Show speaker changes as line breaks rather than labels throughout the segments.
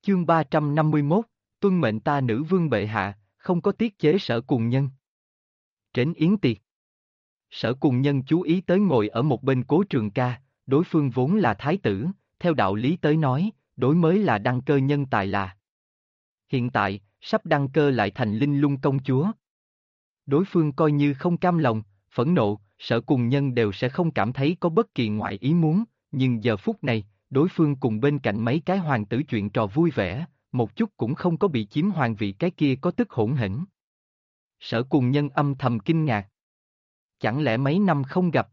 Chương 351, tuân mệnh ta nữ vương bệ hạ, không có tiết chế Sở Cùng Nhân. Trển yến tiệc. Sở Cùng Nhân chú ý tới ngồi ở một bên Cố Trường Ca, đối phương vốn là thái tử, theo đạo lý tới nói, đối mới là đăng cơ nhân tài là. Hiện tại, sắp đăng cơ lại thành Linh Lung công chúa. Đối phương coi như không cam lòng, phẫn nộ, Sở Cùng Nhân đều sẽ không cảm thấy có bất kỳ ngoại ý muốn, nhưng giờ phút này, đối phương cùng bên cạnh mấy cái hoàng tử chuyện trò vui vẻ, một chút cũng không có bị chiếm hoàng vị, cái kia có tức hỗn hỉnh. Sở Cùng Nhân âm thầm kinh ngạc. Chẳng lẽ mấy năm không gặp,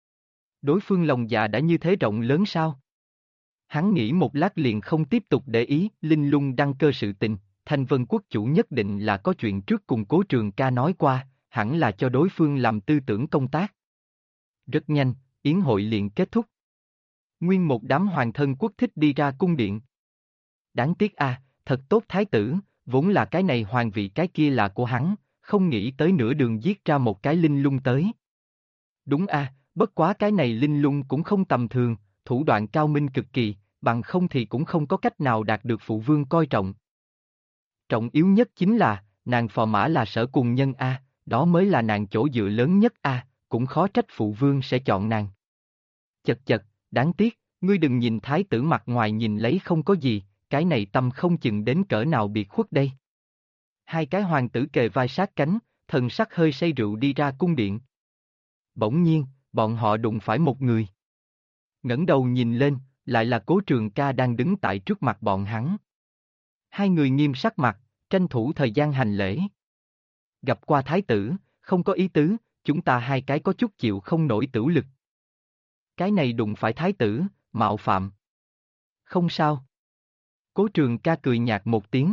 đối phương lòng dạ đã như thế rộng lớn sao? Hắn nghĩ một lát liền không tiếp tục để ý. Linh Lung đăng cơ sự tình, Thanh Vân quốc chủ nhất định là có chuyện trước cùng Cố Trường Ca nói qua, hẳn là cho đối phương làm tư tưởng công tác. Rất nhanh, yến hội liền kết thúc. Nguyên một đám hoàng thân quốc thích đi ra cung điện. Đáng tiếc thật tốt thái tử, vốn là cái này hoàng vị cái kia là của hắn, không nghĩ tới nửa đường giết ra một cái Linh Lung tới. Đúng bất quá cái này Linh Lung cũng không tầm thường, thủ đoạn cao minh cực kỳ, bằng không thì cũng không có cách nào đạt được phụ vương coi trọng. Trọng yếu nhất chính là, nàng phò mã là Sở Cùng Nhân đó mới là nàng chỗ dựa lớn nhất cũng khó trách phụ vương sẽ chọn nàng. Chật chật, đáng tiếc, ngươi đừng nhìn thái tử mặt ngoài nhìn lấy không có gì, cái này tâm không chừng đến cỡ nào biệt khuất đây. Hai cái hoàng tử kề vai sát cánh, thần sắc hơi say rượu đi ra cung điện. Bỗng nhiên, bọn họ đụng phải một người. Ngẩng đầu nhìn lên, lại là Cố Trường Ca đang đứng tại trước mặt bọn hắn. Hai người nghiêm sắc mặt, tranh thủ thời gian hành lễ. Gặp qua thái tử, không có ý tứ, chúng ta hai cái có chút chịu không nổi tửu lực. Cái này đụng phải thái tử, mạo phạm. Không sao. Cố Trường Ca cười nhạt một tiếng.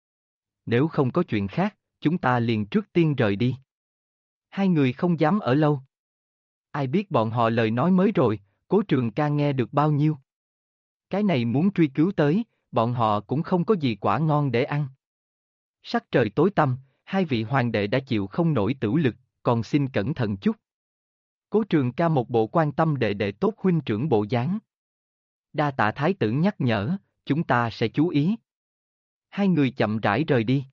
Nếu không có chuyện khác, chúng ta liền trước tiên rời đi. Hai người không dám ở lâu. Ai biết bọn họ lời nói mới rồi, Cố Trường Ca nghe được bao nhiêu. Cái này muốn truy cứu tới, bọn họ cũng không có gì quả ngon để ăn. Sắc trời tối tăm, hai vị hoàng đệ đã chịu không nổi tửu lực, còn xin cẩn thận chút. Cố Trường Ca một bộ quan tâm đệ đệ tốt huynh trưởng bộ dáng. Đa tạ thái tử nhắc nhở, chúng ta sẽ chú ý. Hai người chậm rãi rời đi.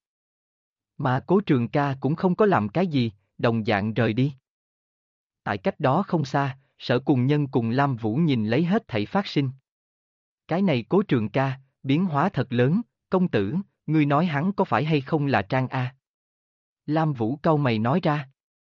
Mà Cố Trường Ca cũng không có làm cái gì, đồng dạng rời đi. Tại cách đó không xa, Sở Cùng Nhân cùng Lam Vũ nhìn lấy hết thảy phát sinh. Cái này Cố Trường Ca, biến hóa thật lớn, công tử, ngươi nói hắn có phải hay không là Trang A? Lam Vũ cau mày nói ra.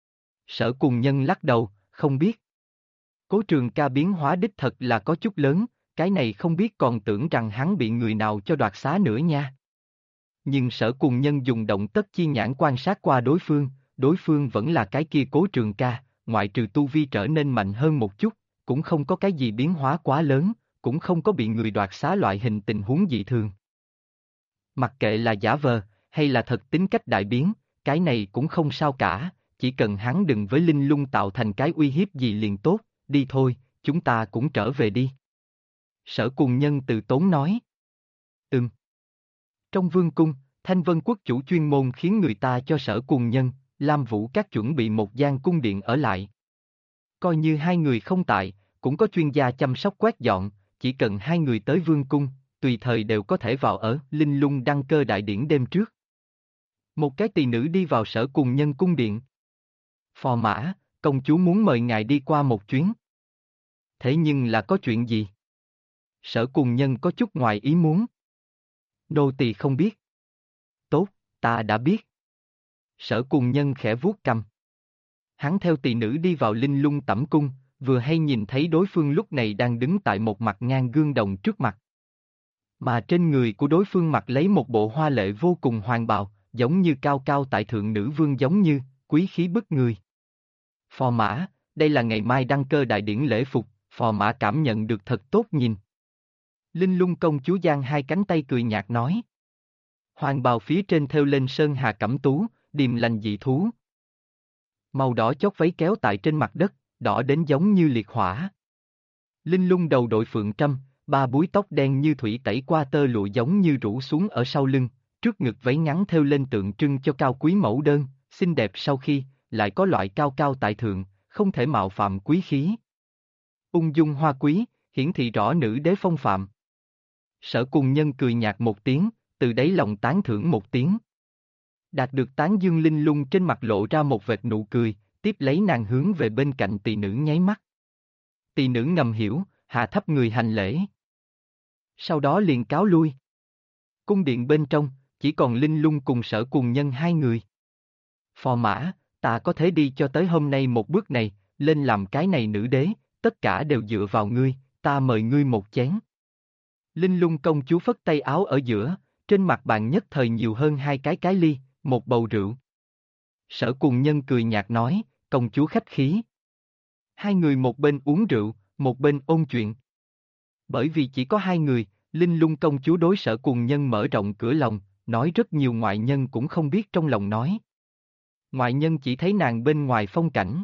Sở Cùng Nhân lắc đầu, không biết. Cố Trường Ca biến hóa đích thật là có chút lớn, cái này không biết còn tưởng rằng hắn bị người nào cho đoạt xá nữa nha. Nhưng Sở Cùng Nhân dùng động tất chi nhãn quan sát qua đối phương vẫn là cái kia Cố Trường Ca, ngoại trừ tu vi trở nên mạnh hơn một chút, cũng không có cái gì biến hóa quá lớn, cũng không có bị người đoạt xá loại hình tình huống dị thường. Mặc kệ là giả vờ, hay là thật tính cách đại biến, cái này cũng không sao cả, chỉ cần hắn đừng với Linh Lung tạo thành cái uy hiếp gì liền tốt, đi thôi, chúng ta cũng trở về đi. Sở Cùng Nhân từ tốn nói. Trong vương cung, Thanh Vân quốc chủ chuyên môn khiến người ta cho Sở Cùng Nhân, Lam Vũ các chuẩn bị một gian cung điện ở lại. Coi như hai người không tại, cũng có chuyên gia chăm sóc quét dọn, chỉ cần hai người tới vương cung, tùy thời đều có thể vào ở. Linh Lung đăng cơ đại điển đêm trước. Một cái tỳ nữ đi vào Sở Cùng Nhân cung điện. Phò mã, công chúa muốn mời ngài đi qua một chuyến. Thế nhưng là có chuyện gì? Sở Cùng Nhân có chút ngoài ý muốn. Nô tỳ không biết. Tốt, ta đã biết. Sở Cùng Nhân khẽ vuốt cằm. Hắn theo tỳ nữ đi vào Linh Lung tẩm cung, vừa hay nhìn thấy đối phương lúc này đang đứng tại một mặt ngang gương đồng trước mặt. Mà trên người của đối phương mặc lấy một bộ hoa lệ vô cùng hoàng bào, giống như cao cao tại thượng nữ vương, giống như quý khí bức người. Phò mã, đây là ngày mai đăng cơ đại điển lễ phục, phò mã cảm nhận được thật tốt nhìn. Linh Lung công chúa giang hai cánh tay cười nhạt nói. Hoàng bào phía trên thêu lên sơn hà cẩm tú, điềm lành dị thú. Màu đỏ chót váy kéo tại trên mặt đất, đỏ đến giống như liệt hỏa. Linh Lung đầu đội phượng trâm, ba búi tóc đen như thủy tẩy qua tơ lụa giống như rủ xuống ở sau lưng, trước ngực váy ngắn thêu lên tượng trưng cho cao quý mẫu đơn, xinh đẹp sau khi, lại có loại cao cao tại thượng, không thể mạo phạm quý khí. Ung dung hoa quý, hiển thị rõ nữ đế phong phạm. Sở Cùng Nhân cười nhạt một tiếng, từ đáy lòng tán thưởng một tiếng. Đạt được tán dương, Linh Lung trên mặt lộ ra một vệt nụ cười, tiếp lấy nàng hướng về bên cạnh tỳ nữ nháy mắt. Tỳ nữ ngầm hiểu, hạ thấp người hành lễ. Sau đó liền cáo lui. Cung điện bên trong, chỉ còn Linh Lung cùng Sở Cùng Nhân hai người. Phò mã, ta có thể đi cho tới hôm nay một bước này, lên làm cái này nữ đế, tất cả đều dựa vào ngươi, ta mời ngươi một chén. Linh Lung công chúa phất tay áo ở giữa, trên mặt bàn nhất thời nhiều hơn hai cái ly, một bầu rượu. Sở Cùng Nhân cười nhạt nói, công chúa khách khí. Hai người một bên uống rượu, một bên ôn chuyện. Bởi vì chỉ có hai người, Linh Lung công chúa đối Sở Cùng Nhân mở rộng cửa lòng, nói rất nhiều ngoại nhân cũng không biết trong lòng nói. Ngoại nhân chỉ thấy nàng bên ngoài phong cảnh,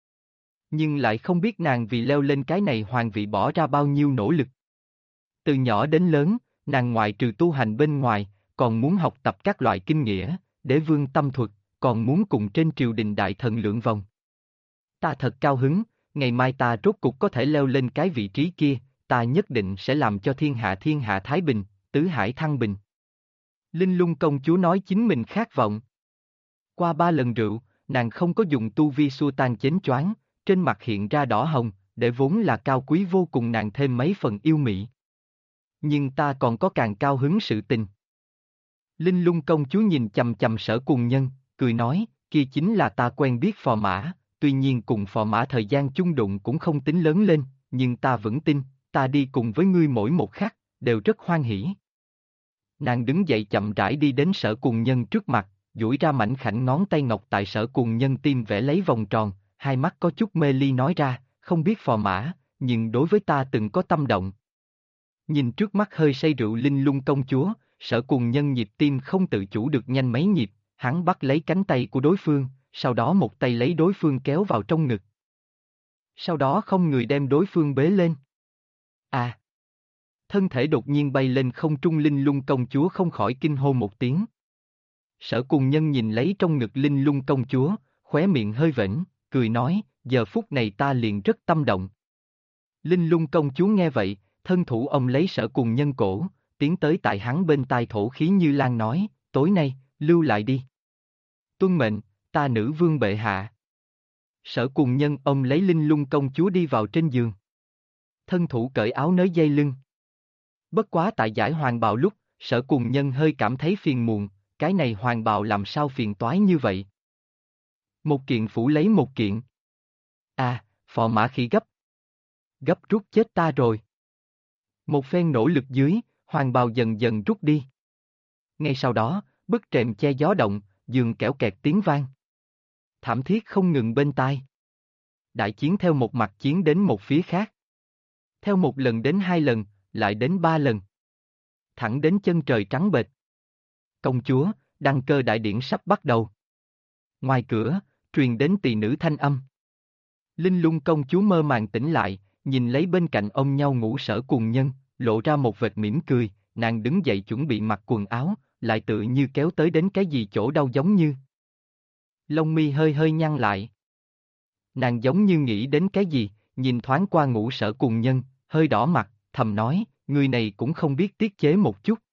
nhưng lại không biết nàng vì leo lên cái này hoàng vị bỏ ra bao nhiêu nỗ lực. Từ nhỏ đến lớn, nàng ngoại trừ tu hành bên ngoài, còn muốn học tập các loại kinh nghĩa, đế vương tâm thuật, còn muốn cùng trên triều đình đại thần lượn vòng. Ta thật cao hứng, ngày mai ta rốt cục có thể leo lên cái vị trí kia, ta nhất định sẽ làm cho thiên hạ thái bình, tứ hải thăng bình. Linh Lung công chúa nói chính mình khát vọng. Qua 3 lần rượu, nàng không có dùng tu vi xua tan chến choáng, trên mặt hiện ra đỏ hồng, để vốn là cao quý vô cùng nàng thêm mấy phần yêu mị. Nhưng ta còn có càng cao hứng sự tình. Linh Lung công chúa nhìn chằm chằm Sở Cùng Nhân, cười nói, kia chính là ta quen biết phò mã, tuy nhiên cùng phò mã thời gian chung đụng cũng không tính lớn lên, nhưng ta vẫn tin, ta đi cùng với ngươi mỗi một khắc, đều rất hoan hỉ. Nàng đứng dậy chậm rãi đi đến Sở Cùng Nhân trước mặt, duỗi ra mảnh khảnh ngón tay ngọc tại Sở Cùng Nhân tim vẽ lấy vòng tròn, hai mắt có chút mê ly nói ra, không biết phò mã, nhưng đối với ta từng có tâm động. Nhìn trước mắt hơi say rượu Linh Lung công chúa, Sở Cùng Nhân nhịp tim không tự chủ được nhanh mấy nhịp, hắn bắt lấy cánh tay của đối phương, sau đó một tay lấy đối phương kéo vào trong ngực. Sau đó không người đem đối phương bế lên. À! Thân thể đột nhiên bay lên không trung, Linh Lung công chúa không khỏi kinh hô một tiếng. Sở Cùng Nhân nhìn lấy trong ngực Linh Lung công chúa, khóe miệng hơi vểnh, cười nói, giờ phút này ta liền rất tâm động. Linh Lung công chúa nghe vậy, thân thủ ông lấy Sở Cùng Nhân cổ, tiến tới tại hắn bên tai thổ khí như lan nói, tối nay, lưu lại đi. Tuân mệnh, ta nữ vương bệ hạ. Sở Cùng Nhân ông lấy Linh Lung công chúa đi vào trên giường. Thân thủ cởi áo nới dây lưng. Bất quá tại giải hoàng bào lúc, Sở Cùng Nhân hơi cảm thấy phiền muộn, cái này hoàng bào làm sao phiền toái như vậy? Một kiện phủ lấy một kiện. À, phò mã khi gấp. Gấp rút chết ta rồi. Một phen nỗ lực dưới, hoàng bào dần dần rút đi. Ngay sau đó, bức rèm che gió động, giường kẽo kẹt tiếng vang. Thảm thiết không ngừng bên tai. Đại chiến theo một mặt chiến đến một phía khác. Theo một lần đến 2 lần, lại đến 3 lần. Thẳng đến chân trời trắng bệch. Công chúa, đăng cơ đại điển sắp bắt đầu. Ngoài cửa, truyền đến tỳ nữ thanh âm. Linh Lung công chúa mơ màng tỉnh lại, nhìn lấy bên cạnh ôm nhau ngủ Sở Cùng Nhân, lộ ra một vệt mỉm cười, nàng đứng dậy chuẩn bị mặc quần áo, lại tự như kéo tới đến cái gì chỗ đau giống như. Lông mi hơi hơi nhăn lại. Nàng giống như nghĩ đến cái gì, nhìn thoáng qua ngủ Sở Cùng Nhân, hơi đỏ mặt, thầm nói, người này cũng không biết tiết chế một chút.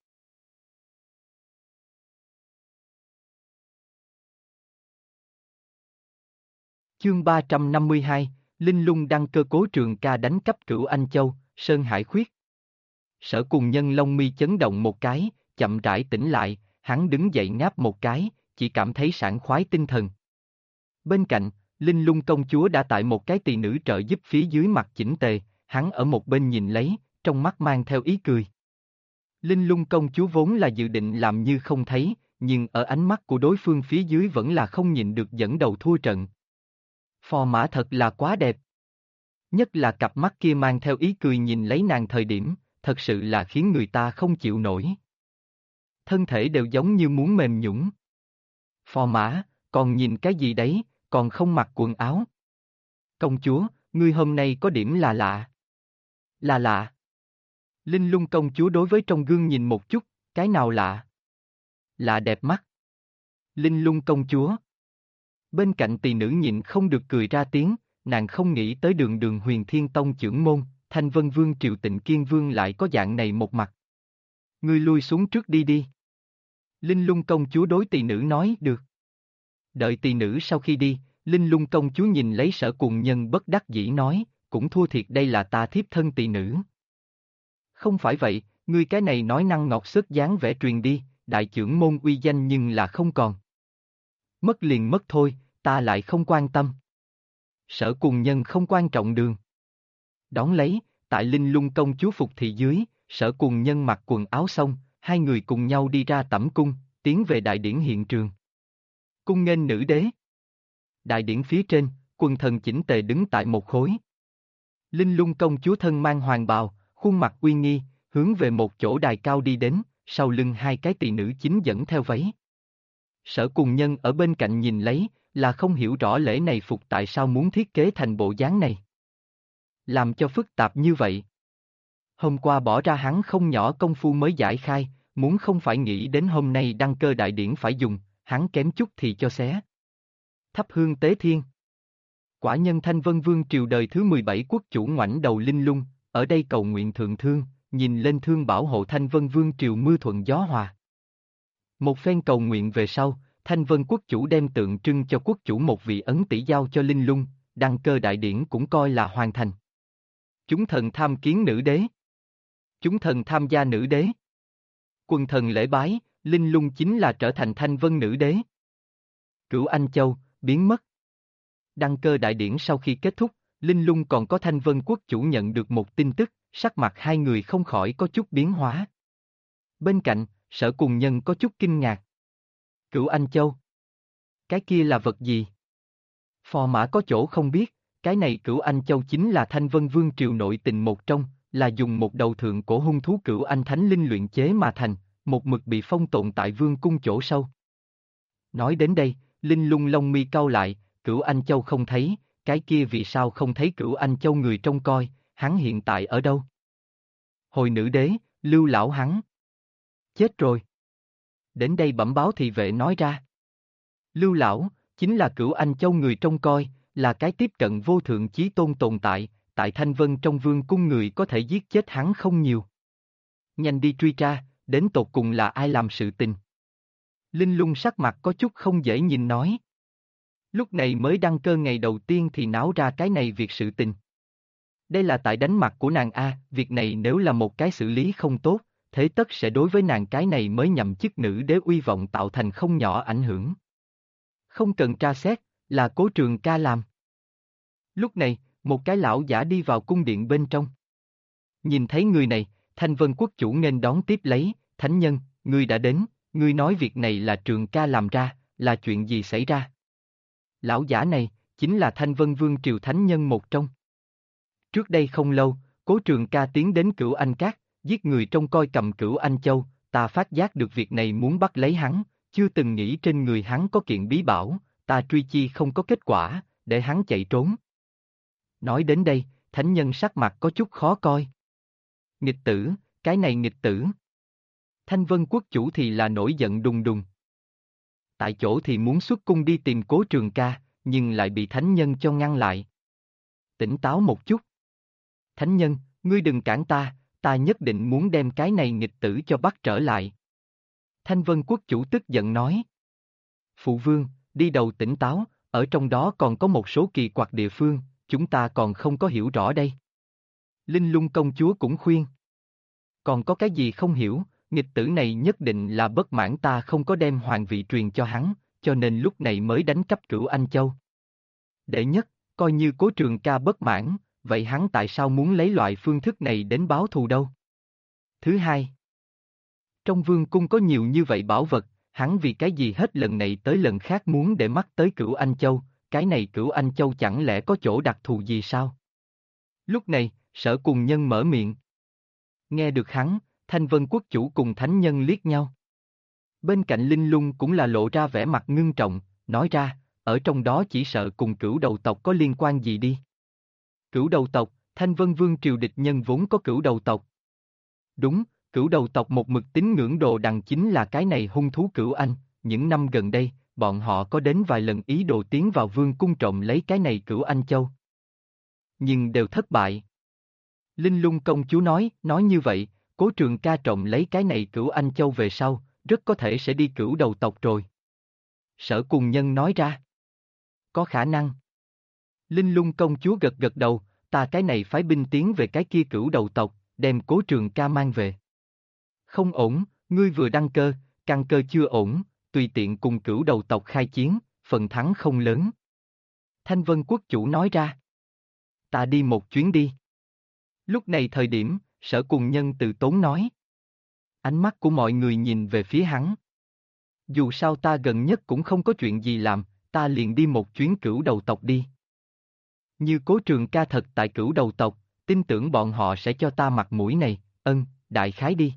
Chương 352, Linh Lung đăng cơ, Cố Trường Ca đánh cắp Cửu Anh Châu, Sơn Hải Khuyết. Sở Cùng Nhân lông mi chấn động một cái, chậm rãi tỉnh lại, hắn đứng dậy ngáp một cái, chỉ cảm thấy sảng khoái tinh thần. Bên cạnh, Linh Lung công chúa đã tại một cái tỳ nữ trợ giúp phía dưới mặt chỉnh tề, hắn ở một bên nhìn lấy, trong mắt mang theo ý cười. Linh Lung công chúa vốn là dự định làm như không thấy, nhưng ở ánh mắt của đối phương phía dưới vẫn là không nhìn được dẫn đầu thua trận. Phò mã thật là quá đẹp. Nhất là cặp mắt kia mang theo ý cười nhìn lấy nàng thời điểm, thật sự là khiến người ta không chịu nổi. Thân thể đều giống như muốn mềm nhũn. Phò mã, còn nhìn cái gì đấy, còn không mặc quần áo. Công chúa, ngươi hôm nay có điểm là lạ. Là lạ. Linh Lung công chúa đối với trong gương nhìn một chút, cái nào lạ? Lạ đẹp mắt. Linh Lung công chúa. Bên cạnh tỳ nữ nhịn không được cười ra tiếng, nàng không nghĩ tới Đường Đường Huyền Thiên Tông trưởng môn, Thanh Vân Vương Triệu Tịnh Kiên Vương lại có dạng này một mặt. Ngươi lui xuống trước đi đi. Linh Lung công chúa đối tỳ nữ nói được. Đợi tỳ nữ sau khi đi, Linh Lung công chúa nhìn lấy Sở Cùng Nhân bất đắc dĩ nói, cũng thua thiệt đây là ta thiếp thân tỳ nữ. Không phải vậy, ngươi cái này nói năng ngọt sức dáng vẻ truyền đi, đại trưởng môn uy danh nhưng là không còn. Mất liền mất thôi, ta lại không quan tâm. Sở Cùng Nhân không quan trọng đường. Đón lấy, tại Linh Lung công chúa phục thị dưới, Sở Cùng Nhân mặc quần áo xong, hai người cùng nhau đi ra tẩm cung, tiến về đại điển hiện trường. Cung nghênh nữ đế. Đại điển phía trên, quần thần chỉnh tề đứng tại một khối. Linh Lung công chúa thân mang hoàng bào, khuôn mặt uy nghi, hướng về một chỗ đài cao đi đến, sau lưng hai cái tỳ nữ chính dẫn theo váy. Sở Cùng Nhân ở bên cạnh nhìn lấy, là không hiểu rõ lễ này phục tại sao muốn thiết kế thành bộ dáng này. Làm cho phức tạp như vậy. Hôm qua bỏ ra hắn không nhỏ công phu mới giải khai, muốn không phải nghĩ đến hôm nay đăng cơ đại điển phải dùng, hắn kém chút thì cho xé. Thắp hương tế thiên. Quả nhân Thanh Vân Vương triều đời thứ 17 quốc chủ ngoảnh đầu Linh Lung, ở đây cầu nguyện thượng thương, nhìn lên thương bảo hộ Thanh Vân Vương triều mưa thuận gió hòa. Một phen cầu nguyện về sau, Thanh Vân quốc chủ đem tượng trưng cho quốc chủ một vị ấn tỷ giao cho Linh Lung, đăng cơ đại điển cũng coi là hoàn thành. Chúng thần tham kiến nữ đế. Chúng thần tham gia nữ đế. Quần thần lễ bái, Linh Lung chính là trở thành Thanh Vân nữ đế. Cửu Anh Châu, biến mất. Đăng cơ đại điển sau khi kết thúc, Linh Lung còn có Thanh Vân quốc chủ nhận được một tin tức, sắc mặt hai người không khỏi có chút biến hóa. Bên cạnh, Sở Cùng Nhân có chút kinh ngạc. Cửu Anh Châu. Cái kia là vật gì? Phò mã có chỗ không biết, cái này Cửu Anh Châu chính là Thanh Vân Vương triều nội tình một trong, là dùng một đầu thượng cổ hung thú Cửu Anh Thánh Linh luyện chế mà thành, một mực bị phong tồn tại vương cung chỗ sâu. Nói đến đây, Linh Lung lông mi cau lại, Cửu Anh Châu không thấy, cái kia vì sao không thấy Cửu Anh Châu người trông coi, hắn hiện tại ở đâu? Hồi nữ đế, Lưu lão hắn. Chết rồi. Đến đây bẩm báo thị vệ nói ra. Lưu lão, chính là Cửu Anh Châu người trông coi, là cái tiếp cận vô thượng chí tôn tồn tại Thanh Vân trong vương cung người có thể giết chết hắn không nhiều. Nhanh đi truy tra, đến tột cùng là ai làm sự tình. Linh Lung sắc mặt có chút không dễ nhìn nói. Lúc này mới đăng cơ ngày đầu tiên thì náo ra cái này việc sự tình. Đây là tại đánh mặt của nàng A, việc này nếu là một cái xử lý không tốt, thế tất sẽ đối với nàng cái này mới nhậm chức nữ đế uy vọng tạo thành không nhỏ ảnh hưởng. Không cần tra xét, là Cố Trường Ca làm. Lúc này, một cái lão giả đi vào cung điện bên trong. Nhìn thấy người này, Thanh Vân quốc chủ nghênh đón tiếp lấy, thánh nhân, ngươi đã đến, ngươi nói việc này là Trường Ca làm ra, là chuyện gì xảy ra? Lão giả này, chính là Thanh Vân Vương triều thánh nhân một trong. Trước đây không lâu, Cố Trường Ca tiến đến Cửu Anh Các, giết người trông coi cầm Cửu Anh Châu, ta phát giác được việc này muốn bắt lấy hắn, chưa từng nghĩ trên người hắn có kiện bí bảo, ta truy chi không có kết quả, để hắn chạy trốn. Nói đến đây, thánh nhân sắc mặt có chút khó coi. Nghịch tử, cái này nghịch tử. Thanh Vân quốc chủ thì là nổi giận đùng đùng. Tại chỗ thì muốn xuất cung đi tìm Cố Trường Ca, nhưng lại bị thánh nhân cho ngăn lại. Tỉnh táo một chút. Thánh nhân, ngươi đừng cản ta nhất định muốn đem cái này nghịch tử cho bắt trở lại. Thanh Vân quốc chủ tức giận nói. Phụ vương, đi đầu tỉnh táo, ở trong đó còn có một số kỳ quặc địa phương, chúng ta còn không có hiểu rõ đây. Linh Lung công chúa cũng khuyên. Còn có cái gì không hiểu, nghịch tử này nhất định là bất mãn ta không có đem hoàng vị truyền cho hắn, cho nên lúc này mới đánh cắp Cửu Anh Châu. Đệ nhất, coi như Cố Trường Ca bất mãn, vậy hắn tại sao muốn lấy loại phương thức này đến báo thù đâu? Thứ hai, trong vương cung có nhiều như vậy bảo vật, hắn vì cái gì hết lần này tới lần khác muốn để mắt tới Cửu Anh Châu, cái này Cửu Anh Châu chẳng lẽ có chỗ đặc thù gì sao? Lúc này, Sở Cùng Nhân mở miệng. Nghe được hắn, Thanh Vân quốc chủ cùng thánh nhân liếc nhau. Bên cạnh Linh Lung cũng là lộ ra vẻ mặt ngưng trọng, nói ra, ở trong đó chỉ sợ cùng Cửu đầu tộc có liên quan gì đi. Cửu đầu tộc, Thanh Vân Vương triều địch nhân vốn có Cửu đầu tộc. Đúng, Cửu đầu tộc một mực tín ngưỡng đồ đằng chính là cái này hung thú Cửu Anh, những năm gần đây, bọn họ có đến vài lần ý đồ tiến vào vương cung trộm lấy cái này Cửu Anh Châu. Nhưng đều thất bại. Linh Lung công chúa nói như vậy, Cố Trường Ca trộm lấy cái này Cửu Anh Châu về sau, rất có thể sẽ đi Cửu Đầu tộc rồi. Sở Cùng Nhân nói ra. Có khả năng. Linh Lung công chúa gật gật đầu, ta cái này phái binh tiến về cái kia Cửu Đầu tộc, đem Cố Trường Ca mang về. Không ổn, ngươi vừa đăng cơ, căn cơ chưa ổn, tùy tiện cùng Cửu Đầu tộc khai chiến, phần thắng không lớn. Thanh Vân quốc chủ nói ra. Ta đi một chuyến đi. Lúc này thời điểm, Sở Cùng Nhân từ tốn nói. Ánh mắt của mọi người nhìn về phía hắn. Dù sao ta gần nhất cũng không có chuyện gì làm, ta liền đi một chuyến Cửu Đầu tộc đi. Như Cố Trường Ca thật tại Cửu Đầu tộc, tin tưởng bọn họ sẽ cho ta mặt mũi này, đại khái đi.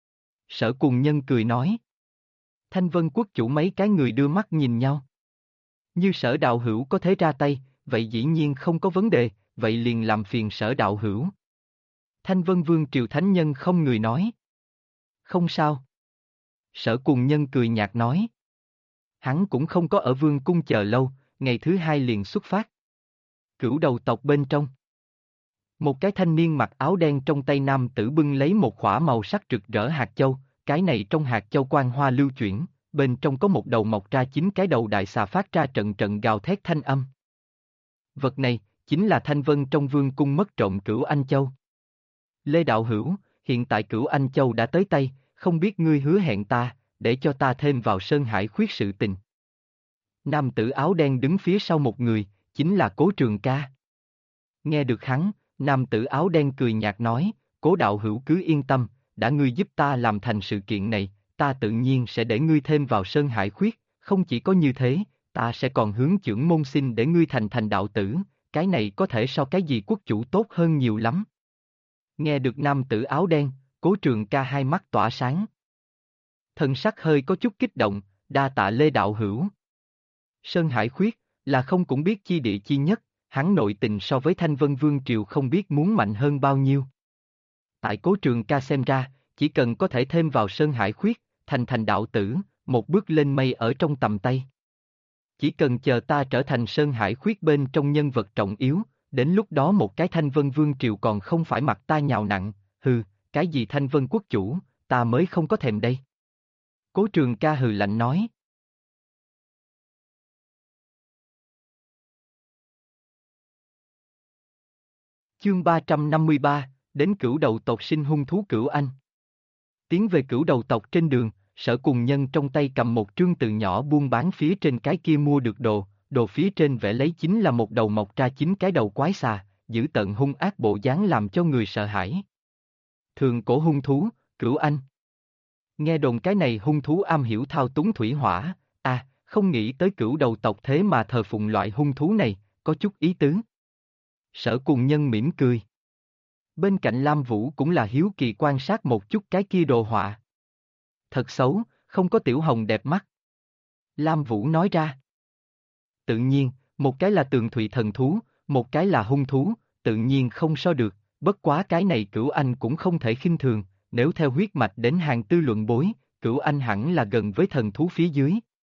Sở Cùng Nhân cười nói. Thanh Vân quốc chủ mấy cái người đưa mắt nhìn nhau. Như Sở đạo hữu có thể ra tay, vậy dĩ nhiên không có vấn đề, vậy liền làm phiền Sở đạo hữu. Thanh Vân Vương Triều Thánh Nhân không người nói. Không sao. Sở Cùng Nhân cười nhạt nói. Hắn cũng không có ở vương cung chờ lâu, ngày thứ hai liền xuất phát. Cửu Đầu tộc bên trong. Một cái thanh niên mặc áo đen trong tay nam tử bưng lấy một khỏa màu sắc rực rỡ hạt châu, cái này trong hạt châu quang hoa lưu chuyển, bên trong có một đầu mọc ra 9 cái đầu đại xà phát ra trận trận gào thét thanh âm. Vật này, chính là Thanh Vân trong vương cung mất trộm Cửu Anh Châu. Lê Đạo Hữu, hiện tại Cửu Anh Châu đã tới tay, không biết ngươi hứa hẹn ta, để cho ta thêm vào Sơn Hải khuyết sự tình. Nam tử áo đen đứng phía sau một người, chính là Cố Trường Ca. Nghe được hắn, nam tử áo đen cười nhạt nói, Cố đạo hữu cứ yên tâm, đã ngươi giúp ta làm thành sự kiện này, ta tự nhiên sẽ để ngươi thêm vào Sơn Hải khuyết, không chỉ có như thế, ta sẽ còn hướng chưởng môn xin để ngươi thành đạo tử, cái này có thể so cái gì quốc chủ tốt hơn nhiều lắm. Nghe được nam tử áo đen, Cố Trường Ca hai mắt tỏa sáng. Thần sắc hơi có chút kích động, đa tạ Lê đạo hữu. Sơn Hải khuyết, là không cũng biết chi địa chi nhất, hắn nội tình so với Thanh Vân Vương Triều không biết muốn mạnh hơn bao nhiêu. Tại Cố Trường Ca xem ra, chỉ cần có thể thêm vào Sơn Hải khuyết, thành đạo tử, một bước lên mây ở trong tầm tay. Chỉ cần chờ ta trở thành Sơn Hải khuyết bên trong nhân vật trọng yếu, đến lúc đó một cái Thanh Vân Vương Triều còn không phải mặt ta nhào nặng, cái gì Thanh Vân quốc chủ, ta mới không có thèm đây. Cố Trường Ca hừ lạnh nói. Chương 353, đến Cửu Đầu tộc sinh hung thú Cửu Anh. Tiến về Cửu Đầu tộc trên đường, Sở Cùng Nhân trong tay cầm một trương từ nhỏ buôn bán phía trên cái kia mua được đồ phía trên vẽ lấy chính là một đầu mọc ra 9 cái đầu quái xà, dữ tợn hung ác bộ dáng làm cho người sợ hãi. Thường cổ hung thú, Cửu Anh. Nghe đồn cái này hung thú am hiểu thao túng thủy hỏa, không nghĩ tới Cửu Đầu tộc thế mà thờ phụng loại hung thú này, có chút ý tứ. Sở Cùng Nhân mỉm cười. Bên cạnh Lam Vũ cũng là hiếu kỳ quan sát một chút cái kia đồ họa. Thật xấu, không có Tiểu Hồng đẹp mắt. Lam Vũ nói ra. Tự nhiên, một cái là tường thụy thần thú, một cái là hung thú, tự nhiên không so được, bất quá cái này Cửu Anh cũng không thể khinh thường, nếu theo huyết mạch đến hàng tư luận bối, Cửu Anh hẳn là gần với thần thú phía dưới.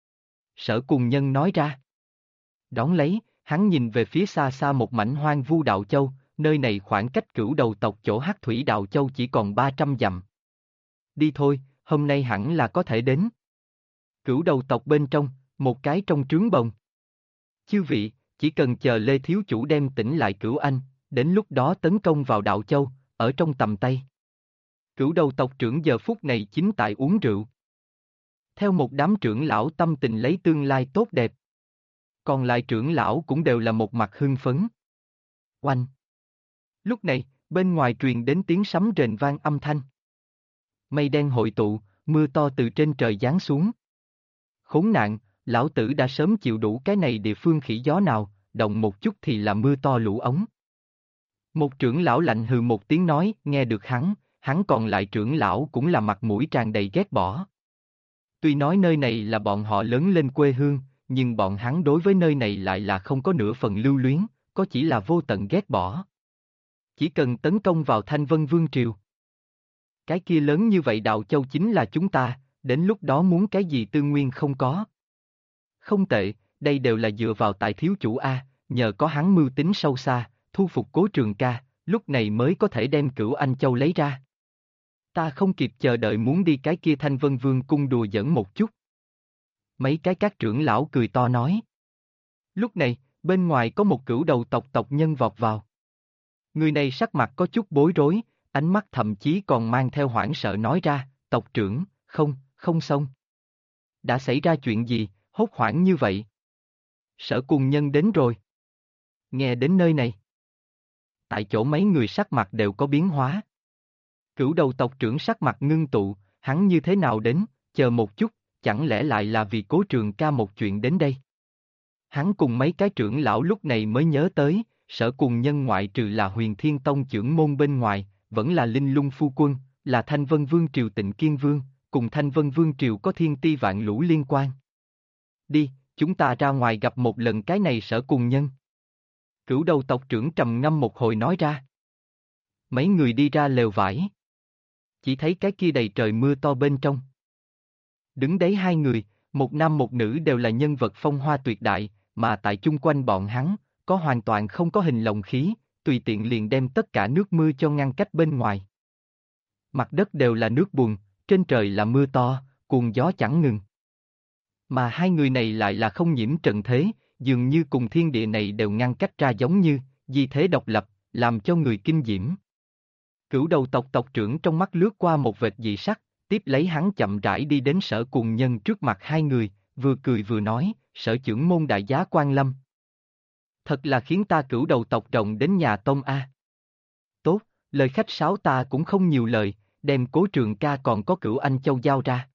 Sở Cùng Nhân nói ra. Đón lấy, hắn nhìn về phía xa xa một mảnh hoang vu Đạo Châu, nơi này khoảng cách Cửu Đầu tộc chỗ Hắc Thủy Đạo Châu chỉ còn 300 dặm. Đi thôi, hôm nay hẳn là có thể đến. Cửu Đầu tộc bên trong, một cái trong trướng bồng. Chư vị, chỉ cần chờ Lê Thiếu Chủ đem tỉnh lại Cửu Anh, đến lúc đó tấn công vào Đạo Châu, ở trong tầm tay. Cửu Đầu tộc trưởng giờ phút này chính tại uống rượu. Theo một đám trưởng lão tâm tình lấy tương lai tốt đẹp. Còn lại trưởng lão cũng đều là một mặt hưng phấn. Oanh! Lúc này, bên ngoài truyền đến tiếng sấm rền vang âm thanh. Mây đen hội tụ, mưa to từ trên trời giáng xuống. Khốn nạn, lão tử đã sớm chịu đủ cái này địa phương khỉ gió nào, động một chút thì là mưa to lũ ống. Một trưởng lão lạnh hừ một tiếng nói, nghe được hắn còn lại trưởng lão cũng là mặt mũi tràn đầy ghét bỏ. Tuy nói nơi này là bọn họ lớn lên quê hương, nhưng bọn hắn đối với nơi này lại là không có nửa phần lưu luyến, có chỉ là vô tận ghét bỏ. Chỉ cần tấn công vào Thanh Vân Vương Triều. Cái kia lớn như vậy Đạo Châu chính là chúng ta, đến lúc đó muốn cái gì tư nguyên không có. Không tệ, đây đều là dựa vào tại thiếu chủ A, nhờ có hắn mưu tính sâu xa, thu phục Cố Trường Ca, lúc này mới có thể đem Cửu Anh Châu lấy ra. Ta không kịp chờ đợi muốn đi cái kia Thanh Vân Vương cung đùa giỡn một chút. Mấy cái các trưởng lão cười to nói. Lúc này, bên ngoài có một cửu đầu tộc tộc nhân vọt vào. Người này sắc mặt có chút bối rối, ánh mắt thậm chí còn mang theo hoảng sợ nói ra, tộc trưởng, không xong. Đã xảy ra chuyện gì, hốt hoảng như vậy? Sở cùng nhân đến rồi. Nghe đến nơi này. Tại chỗ mấy người sắc mặt đều có biến hóa. Cửu đầu tộc trưởng sắc mặt ngưng tụ, hắn như thế nào đến, chờ một chút, chẳng lẽ lại là vì Cố Trường Ca một chuyện đến đây? Hắn cùng mấy cái trưởng lão lúc này mới nhớ tới, Sở cùng nhân ngoại trừ là Huyền Thiên Tông trưởng môn bên ngoài, vẫn là Linh Lung Phu Quân, là Thanh Vân Vương Triều Tịnh Kiên Vương, cùng Thanh Vân Vương Triều có thiên ti vạn lũ liên quan. Đi, chúng ta ra ngoài gặp một lần cái này Sở cùng nhân. Cửu đầu tộc trưởng trầm ngâm một hồi nói ra. Mấy người đi ra lều vải. Chỉ thấy cái kia đầy trời mưa to bên trong. Đứng đấy hai người, một nam một nữ đều là nhân vật phong hoa tuyệt đại, mà tại chung quanh bọn hắn, có hoàn toàn không có hình lồng khí, tùy tiện liền đem tất cả nước mưa cho ngăn cách bên ngoài. Mặt đất đều là nước bùn, trên trời là mưa to, cuồng gió chẳng ngừng. Mà hai người này lại là không nhiễm trần thế, dường như cùng thiên địa này đều ngăn cách ra giống như, di thế độc lập, làm cho người kinh diễm. Cửu đầu tộc tộc trưởng trong mắt lướt qua một vệt dị sắc, tiếp lấy hắn chậm rãi đi đến Sở cùng nhân trước mặt hai người, vừa cười vừa nói, Sở trưởng môn đại giá quan lâm. Thật là khiến ta cửu đầu tộc rồng đến nhà tông a. Tốt, lời khách sáo ta cũng không nhiều lời, đem Cố Trường Ca còn có Cửu Anh Châu giao ra.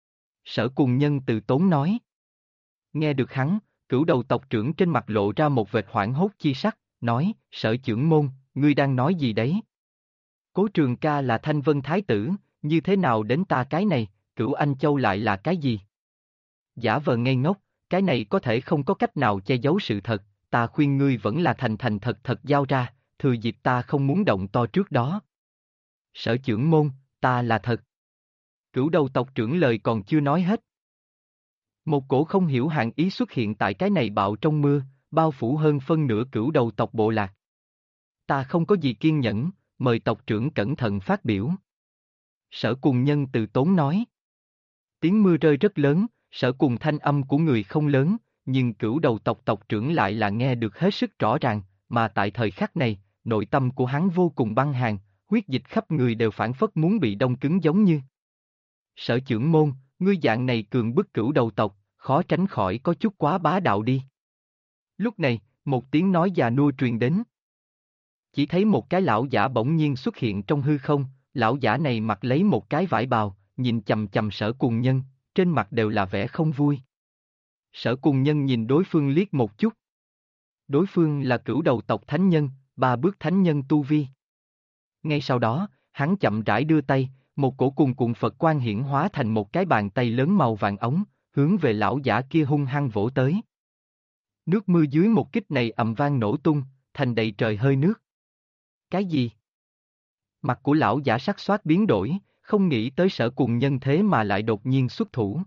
Sở cùng nhân từ tốn nói. Nghe được hắn, cửu đầu tộc trưởng trên mặt lộ ra một vệt hoảng hốt chi sắc, nói, Sở trưởng môn, ngươi đang nói gì đấy? Cố Trường Ca là Thanh Vân Thái tử, như thế nào đến ta cái này, Cửu Anh Châu lại là cái gì? Giả vờ ngây ngốc, cái này có thể không có cách nào che giấu sự thật, ta khuyên ngươi vẫn là thành thành thật thật giao ra, thừa dịp ta không muốn động to trước đó. Sở trưởng môn, ta là thật. Cửu đầu tộc trưởng lời còn chưa nói hết. Một cổ không hiểu hàn ý xuất hiện tại cái này bạo trong mưa, bao phủ hơn phân nửa cửu đầu tộc bộ lạc. Ta không có gì kiên nhẫn, mời tộc trưởng cẩn thận phát biểu. Sở cùng nhân từ tốn nói. Tiếng mưa rơi rất lớn, Sở cùng thanh âm của người không lớn, nhưng cửu đầu tộc tộc trưởng lại là nghe được hết sức rõ ràng, mà tại thời khắc này, nội tâm của hắn vô cùng băng hàn, huyết dịch khắp người đều phản phất muốn bị đông cứng giống như. Sở trưởng môn, ngươi dạng này cường bức cửu đầu tộc, khó tránh khỏi có chút quá bá đạo đi. Lúc này, một tiếng nói già nua truyền đến. Chỉ thấy một cái lão giả bỗng nhiên xuất hiện trong hư không, lão giả này mặc lấy một cái vải bào, nhìn chầm chầm Sở cùng nhân, trên mặt đều là vẻ không vui. Sở cùng nhân nhìn đối phương liếc một chút. Đối phương là cửu đầu tộc thánh nhân, 3 bước thánh nhân tu vi. Ngay sau đó, hắn chậm rãi đưa tay, một cổ cuồn cuộn Phật quang hiển hóa thành một cái bàn tay lớn màu vàng ống, hướng về lão giả kia hung hăng vỗ tới. Nước mưa dưới một kích này ầm vang nổ tung, thành đầy trời hơi nước. Cái gì? Mặt của lão giả sắc xoát biến đổi, không nghĩ tới Sở cùng nhân thế mà lại đột nhiên xuất thủ.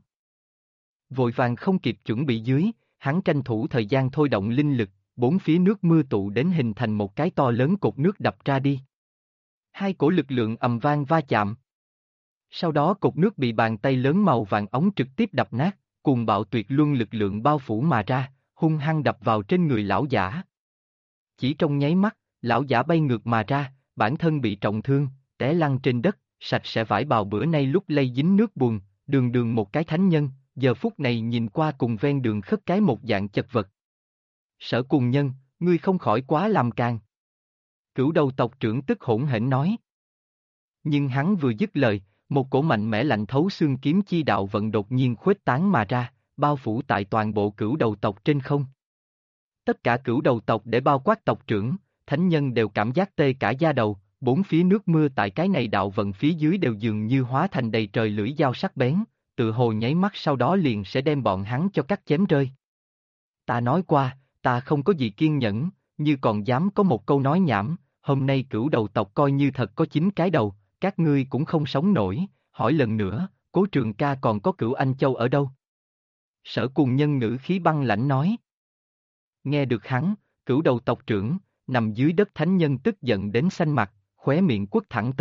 Vội vàng không kịp chuẩn bị dưới, hắn tranh thủ thời gian thôi động linh lực, bốn phía nước mưa tụ đến hình thành một cái to lớn cột nước đập ra đi. Hai cổ lực lượng ầm vang va chạm. Sau đó cột nước bị bàn tay lớn màu vàng ống trực tiếp đập nát, cuồng bạo tuyệt luân lực lượng bao phủ mà ra, hung hăng đập vào trên người lão giả. Chỉ trong nháy mắt, lão giả bay ngược mà ra, bản thân bị trọng thương, té lăn trên đất, sạch sẽ vải bào bữa nay lúc lây dính nước bùn, đường đường một cái thánh nhân, giờ phút này nhìn qua cùng ven đường khất cái một dạng chật vật. Sở cùng nhân, ngươi không khỏi quá làm càng. Cửu đầu tộc trưởng tức hỗn hển nói. Nhưng hắn vừa dứt lời, một cổ mạnh mẽ lạnh thấu xương kiếm chi đạo vận đột nhiên khuếch tán mà ra, bao phủ tại toàn bộ cửu đầu tộc trên không. Tất cả cửu đầu tộc để bao quát tộc trưởng, thánh nhân đều cảm giác tê cả da đầu, bốn phía nước mưa tại cái này đạo vận phía dưới đều dường như hóa thành đầy trời lưỡi dao sắc bén, tự hồ nháy mắt sau đó liền sẽ đem bọn hắn cho cắt chém rơi. Ta nói qua, ta không có gì kiên nhẫn, như còn dám có một câu nói nhảm, hôm nay cửu đầu tộc coi như thật có 9 cái đầu, các ngươi cũng không sống nổi, hỏi lần nữa, Cố Trường Ca còn có Cửu Anh Châu ở đâu? Sở cùng nhân ngữ khí băng lãnh nói. Nghe được hắn, cửu đầu tộc trưởng, nằm dưới đất thánh nhân tức giận đến xanh mặt, khóe miệng quất thẳng tới,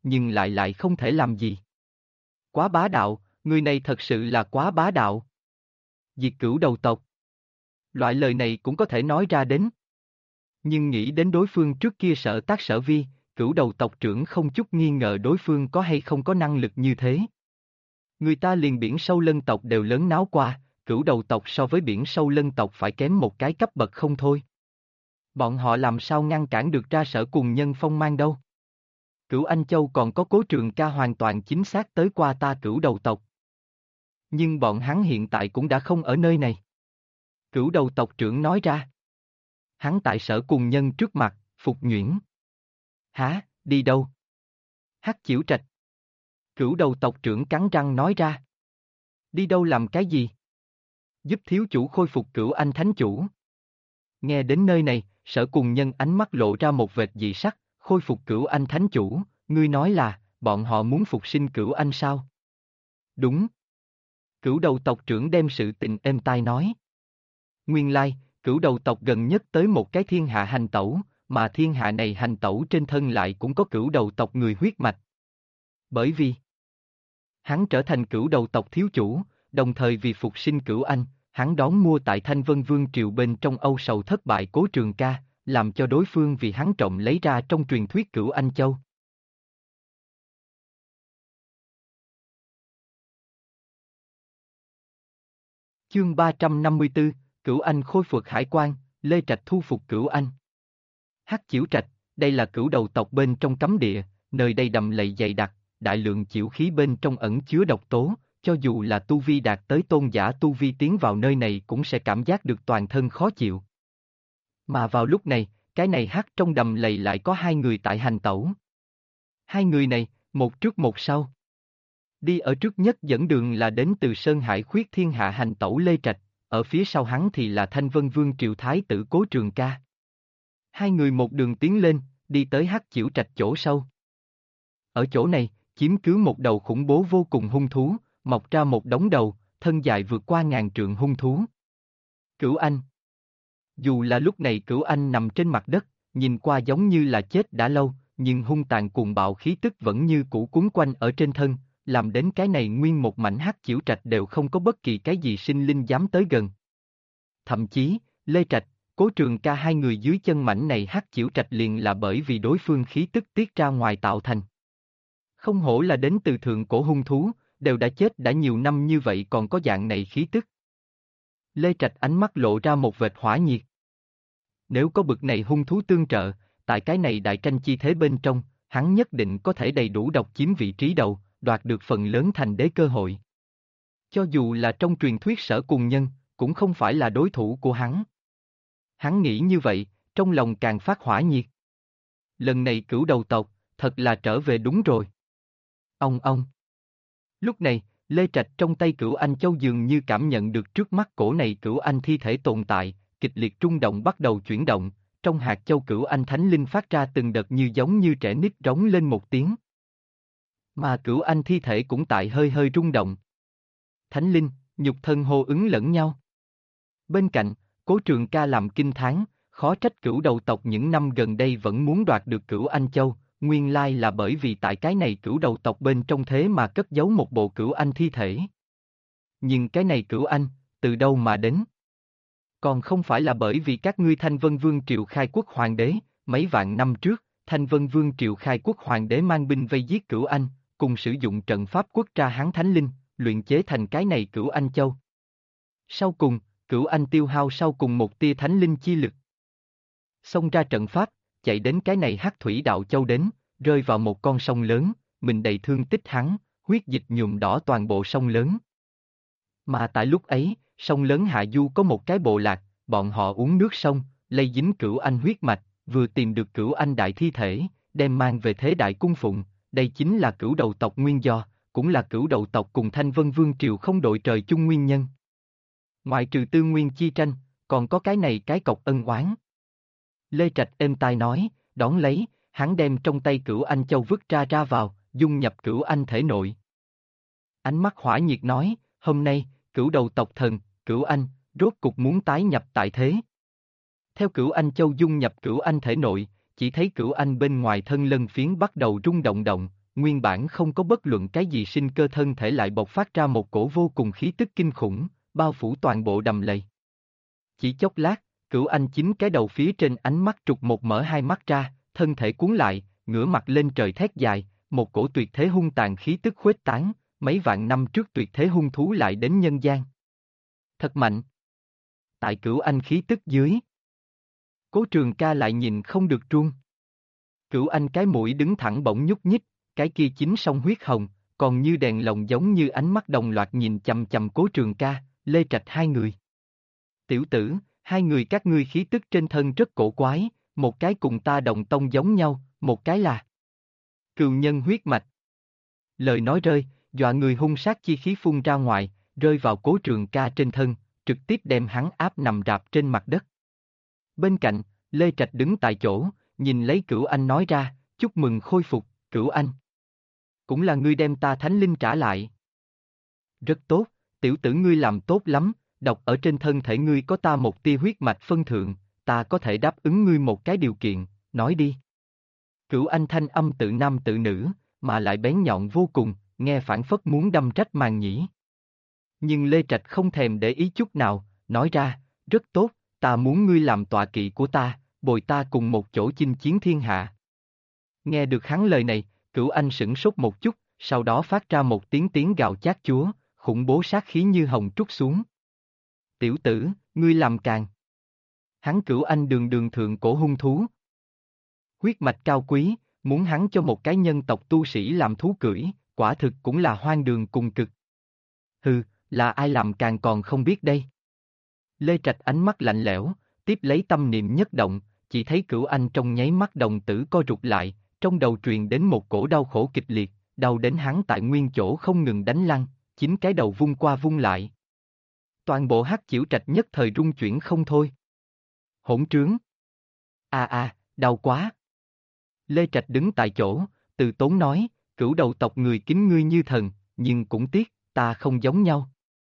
nhưng lại không thể làm gì. Quá bá đạo, người này thật sự là quá bá đạo. Diệt cửu đầu tộc. Loại lời này cũng có thể nói ra đến. Nhưng nghĩ đến đối phương trước kia Sở Tác Sở Vi, cửu đầu tộc trưởng không chút nghi ngờ đối phương có hay không có năng lực như thế. Người ta liền biển sâu lân tộc đều lớn náo qua, cửu đầu tộc so với biển sâu lân tộc phải kém một cái cấp bậc không thôi. Bọn họ làm sao ngăn cản được ra Sở Cùng Nhân phong mang đâu. Cửu Anh Châu còn có Cố Trường Ca hoàn toàn chính xác tới qua ta cửu đầu tộc. Nhưng bọn hắn hiện tại cũng đã không ở nơi này. Cửu đầu tộc trưởng nói ra. Hắn tại Sở Cùng Nhân trước mặt, Phục Nhuyễn. Hả, đi đâu? Hắc Chiểu Trạch. Cửu đầu tộc trưởng cắn răng nói ra. Đi đâu làm cái gì? Giúp thiếu chủ khôi phục Cửu Anh Thánh Chủ. Nghe đến nơi này, Sở Cùng Nhân ánh mắt lộ ra một vệt dị sắc, khôi phục Cửu Anh Thánh Chủ, ngươi nói là, bọn họ muốn phục sinh Cửu Anh sao? Đúng. Cửu đầu tộc trưởng đem sự tình êm tai nói. Nguyên lai, cửu đầu tộc gần nhất tới một cái thiên hạ hành tẩu, mà thiên hạ này hành tẩu trên thân lại cũng có cửu đầu tộc người huyết mạch. Bởi vì hắn trở thành cửu đầu tộc thiếu chủ, đồng thời vì phục sinh Cửu Anh, hắn đón mua tại Thanh Vân Vương triều bên trong âu sầu thất bại Cố Trường Ca, làm cho đối phương vì hắn trộm lấy ra trong truyền thuyết Cửu Anh Châu. Chương 354, Cửu Anh khôi phục hải quan, Lê Trạch thu phục Cửu Anh. Hắc Chiểu Trạch, đây là cửu đầu tộc bên trong cấm địa, nơi đây đầm lầy dày đặc, đại lượng chiểu khí bên trong ẩn chứa độc tố, cho dù là tu vi đạt tới tôn giả tu vi tiến vào nơi này cũng sẽ cảm giác được toàn thân khó chịu. Mà vào lúc này, cái này hắc trong đầm lầy lại có hai người tại hành tẩu. Hai người này, một trước một sau. Đi ở trước nhất dẫn đường là đến từ Sơn Hải Khuyết thiên hạ hành tẩu Lê Trạch, ở phía sau hắn thì là Thanh Vân Vương triều thái tử Cố Trường Ca. Hai người một đường tiến lên, đi tới Hắc Chiểu Trạch chỗ sâu. Ở chỗ này, chiếm cứ một đầu khủng bố vô cùng hung thú, mọc ra một đống đầu, thân dài vượt qua 1000 trượng hung thú. Cửu Anh. Dù là lúc này Cửu Anh nằm trên mặt đất, nhìn qua giống như là chết đã lâu, nhưng hung tàn cuồng bạo khí tức vẫn như cũ cuốn quanh ở trên thân, làm đến cái này nguyên một mảnh Hắc Chiểu Trạch đều không có bất kỳ cái gì sinh linh dám tới gần. Thậm chí, Lê Trạch, Cố Trường Ca hai người dưới chân mảnh này Hắc Chiểu Trạch liền là bởi vì đối phương khí tức tiết ra ngoài tạo thành. Không hổ là đến từ thượng cổ hung thú, đều đã chết đã nhiều năm như vậy còn có dạng này khí tức. Lê Trạch ánh mắt lộ ra một vệt hỏa nhiệt. Nếu có bực này hung thú tương trợ, tại cái này đại tranh chi thế bên trong, hắn nhất định có thể đầy đủ độc chiếm vị trí đầu, đoạt được phần lớn thành đế cơ hội. Cho dù là trong truyền thuyết Sở Cùng Nhân, cũng không phải là đối thủ của hắn. Hắn nghĩ như vậy, trong lòng càng phát hỏa nhiệt. Lần này cửu đầu tộc, thật là trở về đúng rồi. Ông. Lúc này, Lê Trạch trong tay Cửu Anh Châu dường như cảm nhận được trước mắt cổ này Cửu Anh thi thể tồn tại, kịch liệt rung động bắt đầu chuyển động, trong hạt châu Cửu Anh Thánh Linh phát ra từng đợt như giống như trẻ nít rống lên một tiếng. Mà Cửu Anh thi thể cũng tại hơi hơi rung động. Thánh Linh, nhục thân hô ứng lẫn nhau. Bên cạnh, Cố Trường Ca làm kinh thán, khó trách cửu đầu tộc những năm gần đây vẫn muốn đoạt được Cửu Anh Châu, nguyên lai là bởi vì tại cái này cửu đầu tộc bên trong thế mà cất giấu một bộ Cửu Anh thi thể. Nhưng cái này Cửu Anh, từ đâu mà đến? Còn không phải là bởi vì các ngươi Thanh Vân Vương triều khai quốc hoàng đế, mấy vạn năm trước, Thanh Vân Vương triều khai quốc hoàng đế mang binh vây giết Cửu Anh, cùng sử dụng trận pháp quốc tra Hán Thánh Linh, luyện chế thành cái này Cửu Anh Châu. Sau cùng, Cửu Anh tiêu hao sau cùng một tia Thánh Linh chi lực. Xông ra trận pháp, chạy đến cái này Hắc Thủy Đạo Châu đến, rơi vào một con sông lớn, mình đầy thương tích hắn, huyết dịch nhuộm đỏ toàn bộ sông lớn. Mà tại lúc ấy, sông lớn hạ du có một cái bộ lạc, bọn họ uống nước sông, lây dính Cửu Anh huyết mạch, vừa tìm được Cửu Anh đại thi thể, đem mang về thế đại cung phụng, đây chính là cửu đầu tộc nguyên do, cũng là cửu đầu tộc cùng Thanh Vân Vương triều không đội trời chung nguyên nhân. Ngoại trừ tư nguyên chi tranh, còn có cái này cái cọc ân oán. Lê Trạch êm tai nói, đón lấy, hắn đem trong tay Cửu Anh Châu vứt ra vào, dung nhập Cửu Anh thể nội. Ánh mắt hỏa nhiệt nói, hôm nay, cửu đầu tộc thần, Cửu Anh, rốt cục muốn tái nhập tại thế. Theo Cửu Anh Châu dung nhập Cửu Anh thể nội, chỉ thấy Cửu Anh bên ngoài thân lân phiến bắt đầu rung động động, nguyên bản không có bất luận cái gì sinh cơ thân thể lại bộc phát ra một cổ vô cùng khí tức kinh khủng, bao phủ toàn bộ đầm lầy. Chỉ chốc lát, Cửu Anh chính cái đầu phía trên ánh mắt trục một mở hai mắt ra, thân thể cuốn lại, ngửa mặt lên trời thét dài, một cổ tuyệt thế hung tàn khí tức khuếch tán, mấy vạn năm trước tuyệt thế hung thú lại đến nhân gian. Thật mạnh. Tại Cửu Anh khí tức dưới, Cố Trường Ca lại nhìn không được run. Cửu Anh cái mũi đứng thẳng bỗng nhúc nhích, cái kia chính song huyết hồng, còn như đèn lồng giống như ánh mắt đồng loạt nhìn chằm chằm Cố Trường Ca, Lê Trạch hai người. Tiểu tử, hai người các ngươi khí tức trên thân rất cổ quái, một cái cùng ta đồng tông giống nhau, một cái là cừu nhân huyết mạch. Lời nói rơi, dọa người hung sát chi khí phun ra ngoài, rơi vào Cố Trường Ca trên thân, trực tiếp đem hắn áp nằm rạp trên mặt đất. Bên cạnh, Lê Trạch đứng tại chỗ, nhìn lấy Cửu Anh nói ra, chúc mừng khôi phục, Cửu Anh. Cũng là ngươi đem ta thánh linh trả lại. Rất tốt, tiểu tử ngươi làm tốt lắm, độc ở trên thân thể ngươi có ta một tia huyết mạch phân thượng, ta có thể đáp ứng ngươi một cái điều kiện, nói đi. Cửu Anh thanh âm tự nam tự nữ, mà lại bén nhọn vô cùng, nghe phảng phất muốn đâm trách màng nhĩ. Nhưng Lê Trạch không thèm để ý chút nào, nói ra, rất tốt, ta muốn ngươi làm tọa kỵ của ta, bồi ta cùng một chỗ chinh chiến thiên hạ. Nghe được hắn lời này, Cửu Anh sửng sốt một chút, sau đó phát ra một tiếng gào chát chúa, khủng bố sát khí như hồng trút xuống. Tiểu tử, ngươi làm càng. Hắn Cửu Anh đường đường thượng cổ hung thú. Huyết mạch cao quý, muốn hắn cho một cái nhân tộc tu sĩ làm thú cưỡi, quả thực cũng là hoang đường cùng cực. Hừ, là ai làm càng còn không biết đây. Lê Trạch ánh mắt lạnh lẽo, tiếp lấy tâm niệm nhất động, chỉ thấy Cửu Anh trong nháy mắt đồng tử co rụt lại, trong đầu truyền đến một cổ đau khổ kịch liệt, đau đến hắn tại nguyên chỗ không ngừng đánh lăn, chính cái đầu vung qua vung lại. Toàn bộ Hắc Chiểu Trạch nhất thời rung chuyển không thôi. Hỗn trướng. Đau quá. Lê Trạch đứng tại chỗ, từ tốn nói, Cửu đầu tộc người kính ngươi như thần, nhưng cũng tiếc, ta không giống nhau.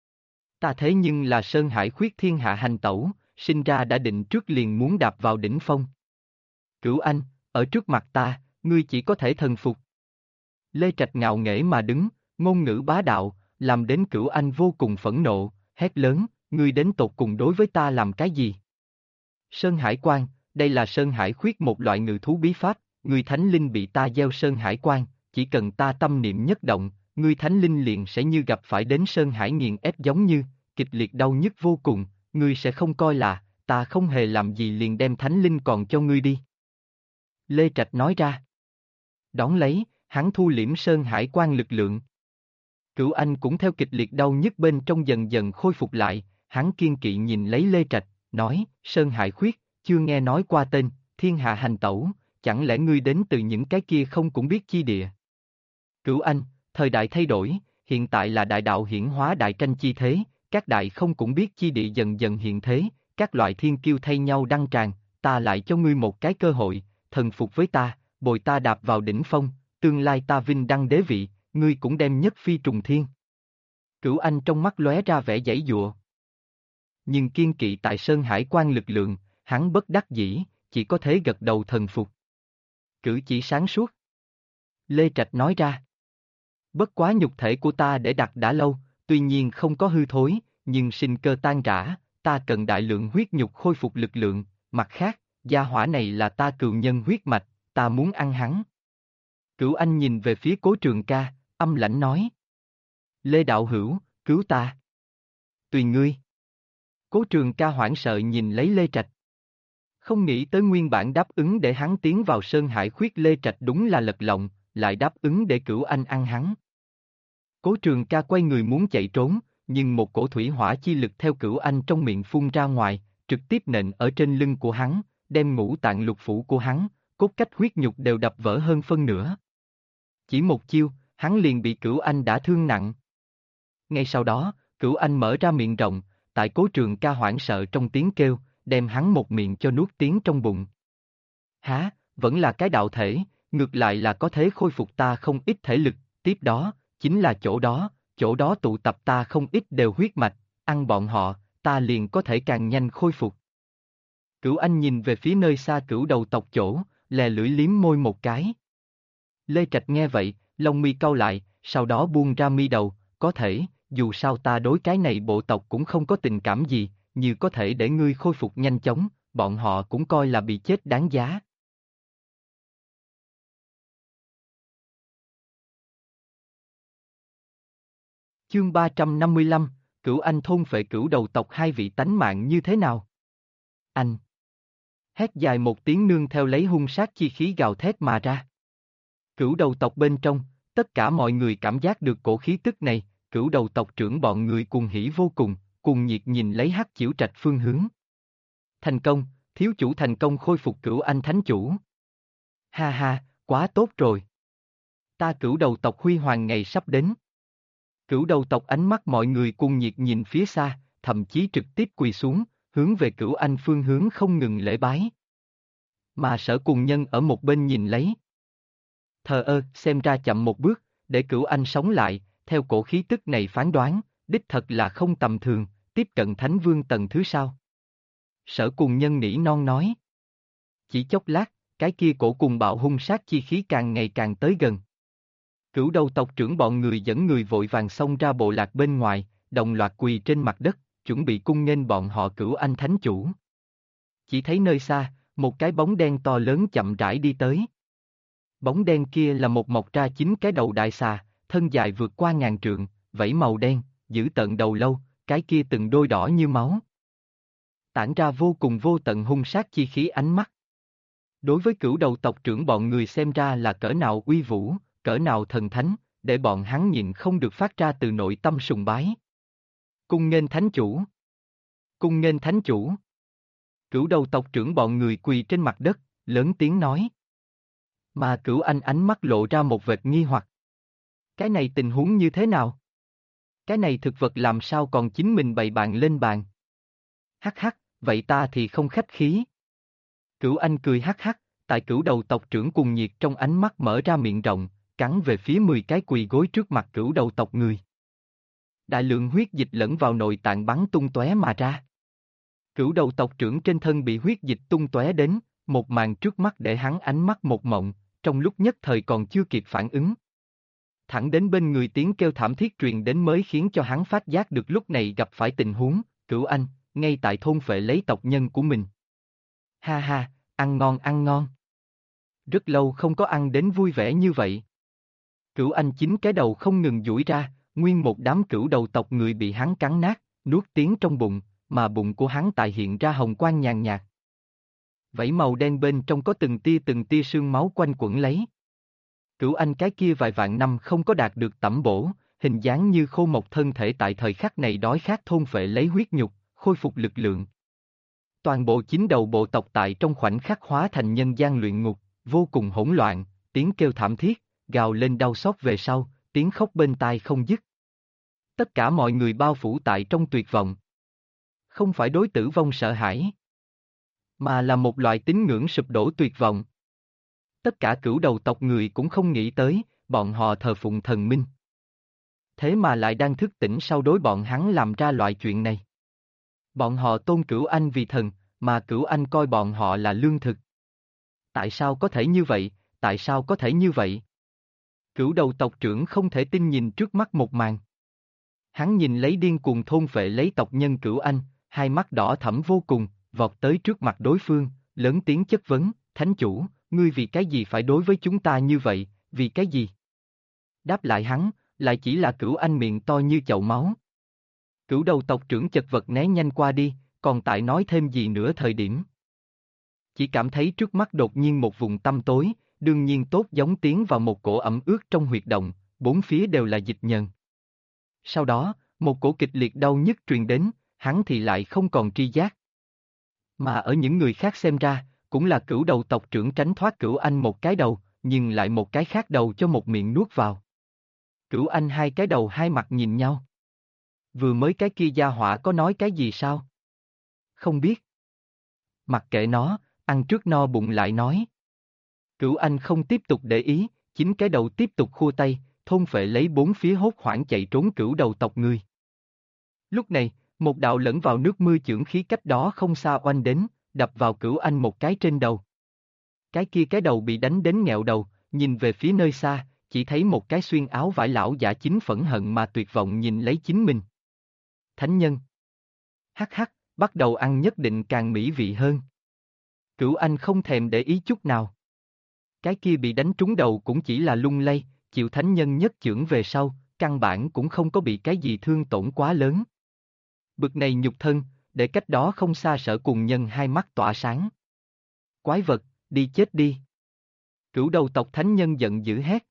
Ta thế nhưng là Sơn Hải khuyết thiên hạ hành tẩu, sinh ra đã định trước liền muốn đạp vào đỉnh phong. Cửu Anh, ở trước mặt ta, ngươi chỉ có thể thần phục. Lê Trạch ngạo nghễ mà đứng, ngôn ngữ bá đạo, làm đến Cửu Anh vô cùng phẫn nộ, hét lớn, ngươi đến tột cùng đối với ta làm cái gì? Sơn Hải Quan, đây là Sơn Hải khuyết một loại ngự thú bí pháp, ngươi thánh linh bị ta gieo Sơn Hải Quan, chỉ cần ta tâm niệm nhất động, ngươi thánh linh liền sẽ như gặp phải đến Sơn Hải nghiền ép giống như, kịch liệt đau nhức vô cùng, ngươi sẽ không coi là, ta không hề làm gì liền đem thánh linh còn cho ngươi đi. Lê Trạch nói ra. Đón lấy, hắn thu liễm Sơn Hải Quan lực lượng. Cửu Anh cũng theo kịch liệt đau nhức bên trong dần dần khôi phục lại, hắn kiên kỵ nhìn lấy Lê Trạch, nói, Sơn Hải khuyết, chưa nghe nói qua tên, thiên hạ hành tẩu, chẳng lẽ ngươi đến từ những cái kia không cũng biết chi địa. Cửu Anh, thời đại thay đổi, hiện tại là đại đạo hiển hóa đại tranh chi thế, các đại không cũng biết chi địa dần dần hiện thế, các loại thiên kiêu thay nhau đăng tràng, ta lại cho ngươi một cái cơ hội, thần phục với ta, bồi ta đạp vào đỉnh phong, tương lai ta vinh đăng đế vị, ngươi cũng đem nhất phi trùng thiên. Cửu Anh trong mắt lóe ra vẻ giãy giụa. Nhưng kiên kỵ tại Sơn Hải Quan lực lượng, hắn bất đắc dĩ, chỉ có thể gật đầu thần phục. Cử chỉ sáng suốt. Lê Trạch nói ra. Bất quá nhục thể của ta để đặt đã lâu, tuy nhiên không có hư thối, nhưng sinh cơ tan rã, ta cần đại lượng huyết nhục khôi phục lực lượng, mặt khác, gia hỏa này là ta cừu nhân huyết mạch, ta muốn ăn hắn. Cửu Anh nhìn về phía Cố Trường Ca, âm lãnh nói. Lê Đạo Hữu, cứu ta. Tùy ngươi. Cố Trường Ca hoảng sợ nhìn lấy Lê Trạch. Không nghĩ tới nguyên bản đáp ứng để hắn tiến vào Sơn Hải khuyết Lê Trạch đúng là lật lọng, lại đáp ứng để Cửu Anh ăn hắn. Cố Trường Ca quay người muốn chạy trốn, nhưng một cổ thủy hỏa chi lực theo Cửu Anh trong miệng phun ra ngoài, trực tiếp nện ở trên lưng của hắn, đem ngũ tạng lục phủ của hắn, cốt cách huyết nhục đều đập vỡ hơn phân nửa. Chỉ một chiêu, hắn liền bị Cửu Anh đã thương nặng. Ngay sau đó, Cửu Anh mở ra miệng rộng, tại Cố Trường Ca hoảng sợ trong tiếng kêu, đem hắn một miệng cho nuốt tiến trong bụng. Há, vẫn là cái đạo thể, ngược lại là có thể khôi phục ta không ít thể lực, tiếp đó, chính là chỗ đó tụ tập ta không ít đều huyết mạch, ăn bọn họ, ta liền có thể càng nhanh khôi phục. Cửu Anh nhìn về phía nơi xa Cửu đầu tộc chỗ, lè lưỡi liếm môi một cái. Lê Trạch nghe vậy, Lông mi cau lại, sau đó buông ra mi đầu, có thể, dù sao ta đối cái này bộ tộc cũng không có tình cảm gì, như có thể để ngươi khôi phục nhanh chóng, bọn họ cũng coi là bị chết đáng giá. Chương 355, Cửu Anh thôn phệ cửu đầu tộc hai vị tánh mạng như thế nào? Anh! Hét dài một tiếng nương theo lấy hung sát chi khí gào thét mà ra. Cửu đầu tộc bên trong, tất cả mọi người cảm giác được cổ khí tức này, cửu đầu tộc trưởng bọn người cuồng hỉ vô cùng, cuồng nhiệt nhìn lấy Hắc Chiểu Trạch phương hướng. Thành công, thiếu chủ thành công khôi phục Cửu Anh thánh chủ. Ha ha, quá tốt rồi. Ta cửu đầu tộc huy hoàng ngày sắp đến. Cửu đầu tộc ánh mắt mọi người cuồng nhiệt nhìn phía xa, thậm chí trực tiếp quỳ xuống, hướng về Cửu Anh phương hướng không ngừng lễ bái. Mà Sở Cùng Nhân ở một bên nhìn lấy. Thờ ơ, xem ra chậm một bước, để Cửu Anh sống lại, theo cổ khí tức này phán đoán, đích thật là không tầm thường, tiếp cận Thánh Vương tầng thứ sau. Sở Cùng Nhân nỉ non nói. Chỉ chốc lát, cái kia cổ cùng bạo hung sát chi khí càng ngày càng tới gần. Cửu đầu tộc trưởng bọn người dẫn người vội vàng xông ra bộ lạc bên ngoài, đồng loạt quỳ trên mặt đất, chuẩn bị cung nghênh bọn họ Cửu Anh thánh chủ. Chỉ thấy nơi xa, một cái bóng đen to lớn chậm rãi đi tới. Bóng đen kia là một mọc ra 9 cái đầu đại xà, thân dài vượt qua ngàn trượng, vảy màu đen, giữ tận đầu lâu, cái kia từng đôi đỏ như máu. Tản ra vô cùng vô tận hung sát chi khí ánh mắt. Đối với cửu đầu tộc trưởng bọn người xem ra là cỡ nào uy vũ, cỡ nào thần thánh, để bọn hắn nhịn không được phát ra từ nội tâm sùng bái. Cung nghênh thánh chủ. Cung nghênh thánh chủ. Cửu đầu tộc trưởng bọn người quỳ trên mặt đất, lớn tiếng nói. Mà Cửu Anh ánh mắt lộ ra một vệt nghi hoặc. Cái này tình huống như thế nào? Cái này thực vật làm sao còn chính mình bày bàn lên bàn? Hắc hắc, vậy ta thì không khách khí. Cửu Anh cười hắc hắc, tại cửu đầu tộc trưởng cùng nhiệt trong ánh mắt mở ra miệng rộng, cắn về phía 10 cái quỳ gối trước mặt cửu đầu tộc người. Đại lượng huyết dịch lẫn vào nội tạng bắn tung tóe mà ra. Cửu đầu tộc trưởng trên thân bị huyết dịch tung tóe đến, một màn trước mắt để hắn ánh mắt một mộng, trong lúc nhất thời còn chưa kịp phản ứng. Thẳng đến bên người tiếng kêu thảm thiết truyền đến mới khiến cho hắn phát giác được lúc này gặp phải tình huống, Cửu Anh, ngay tại thôn phệ lấy tộc nhân của mình. Ha ha, ăn ngon ăn ngon. Rất lâu không có ăn đến vui vẻ như vậy. Cửu Anh 9 cái đầu không ngừng duỗi ra, nguyên một đám cửu đầu tộc người bị hắn cắn nát, nuốt tiếng trong bụng, mà bụng của hắn tại hiện ra hồng quang nhàn nhạt. Vảy màu đen bên trong có từng tia sương máu quanh quẩn lấy. Cửu Anh cái kia vài vạn năm không có đạt được tẩm bổ, hình dáng như khô mộc thân thể tại thời khắc này đói khát thôn phệ lấy huyết nhục, khôi phục lực lượng. Toàn bộ 9 đầu bộ tộc tại trong khoảnh khắc hóa thành nhân gian luyện ngục, vô cùng hỗn loạn, tiếng kêu thảm thiết, gào lên đau xót về sau, tiếng khóc bên tai không dứt. Tất cả mọi người bao phủ tại trong tuyệt vọng. Không phải đối tử vong sợ hãi, mà là một loại tín ngưỡng sụp đổ tuyệt vọng. Tất cả cửu đầu tộc người cũng không nghĩ tới, bọn họ thờ phụng thần minh. Thế mà lại đang thức tỉnh sau đối bọn hắn làm ra loại chuyện này. Bọn họ tôn Cửu Anh vì thần, mà Cửu Anh coi bọn họ là lương thực. Tại sao có thể như vậy, tại sao có thể như vậy? Cửu đầu tộc trưởng không thể tin nhìn trước mắt một màn. Hắn nhìn lấy điên cuồng thôn phệ lấy tộc nhân Cửu Anh, hai mắt đỏ thẫm vô cùng, vọt tới trước mặt đối phương, lớn tiếng chất vấn, thánh chủ, ngươi vì cái gì phải đối với chúng ta như vậy, vì cái gì? Đáp lại hắn, lại chỉ là Cửu Anh miệng to như chậu máu. Cửu đầu tộc trưởng chật vật né nhanh qua đi, còn tại nói thêm gì nữa thời điểm. Chỉ cảm thấy trước mắt đột nhiên một vùng tăm tối, đương nhiên tốt giống tiến vào một cổ ẩm ướt trong huyệt động, bốn phía đều là dịch nhờn. Sau đó, một cổ kịch liệt đau nhức truyền đến, hắn thì lại không còn tri giác. Mà ở những người khác xem ra, cũng là cửu đầu tộc trưởng tránh thoát Cửu Anh một cái đầu, nhưng lại một cái khác đầu cho một miệng nuốt vào. Cửu Anh hai cái đầu hai mặt nhìn nhau. Vừa mới cái kia gia họa có nói cái gì sao? Không biết. Mặc kệ nó, ăn trước no bụng lại nói. Cửu Anh không tiếp tục để ý, 9 cái đầu tiếp tục khua tay, thôn phệ lấy bốn phía hốt hoảng chạy trốn cửu đầu tộc người. Lúc này, một đạo lẫn vào nước mưa chưởng khí cách đó không xa oanh đến, đập vào Cửu Anh một cái trên đầu. Cái kia cái đầu bị đánh đến nghẹo đầu, nhìn về phía nơi xa, chỉ thấy một cái xuyên áo vải lão giả chính phẫn hận mà tuyệt vọng nhìn lấy chính mình. Thánh nhân. Hắc hắc, bắt đầu ăn nhất định càng mỹ vị hơn. Cửu Anh không thèm để ý chút nào. Cái kia bị đánh trúng đầu cũng chỉ là lung lay, chịu thánh nhân nhất chưởng về sau, căn bản cũng không có bị cái gì thương tổn quá lớn. Bực này nhục thân, để cách đó không xa Sở Cùng Nhân hai mắt tỏa sáng. Quái vật, đi chết đi. Cửu đầu tộc thánh nhân giận dữ hét.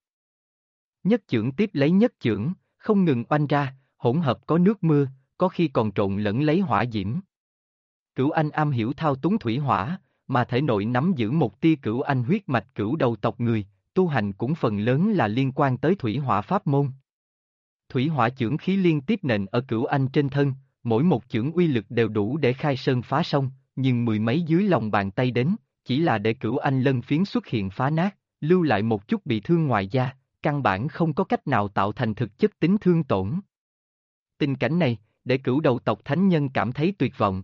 Nhất chưởng tiếp lấy nhất chưởng, không ngừng oanh ra, hỗn hợp có nước mưa, có khi còn trộn lẫn lấy hỏa diễm. Cửu Anh am hiểu thao túng thủy hỏa, mà thể nội nắm giữ một tia Cửu Anh huyết mạch cửu đầu tộc người, tu hành cũng phần lớn là liên quan tới thủy hỏa pháp môn. Thủy hỏa chưởng khí liên tiếp nện ở Cửu Anh trên thân, mỗi một chưởng uy lực đều đủ để khai sơn phá sông, nhưng mười mấy dưới lòng bàn tay đến, chỉ là để Cửu Anh lân phiến xuất hiện phá nát, lưu lại một chút bị thương ngoài da, căn bản không có cách nào tạo thành thực chất tính thương tổn. Tình cảnh này, để Cửu đầu tộc thánh nhân cảm thấy tuyệt vọng.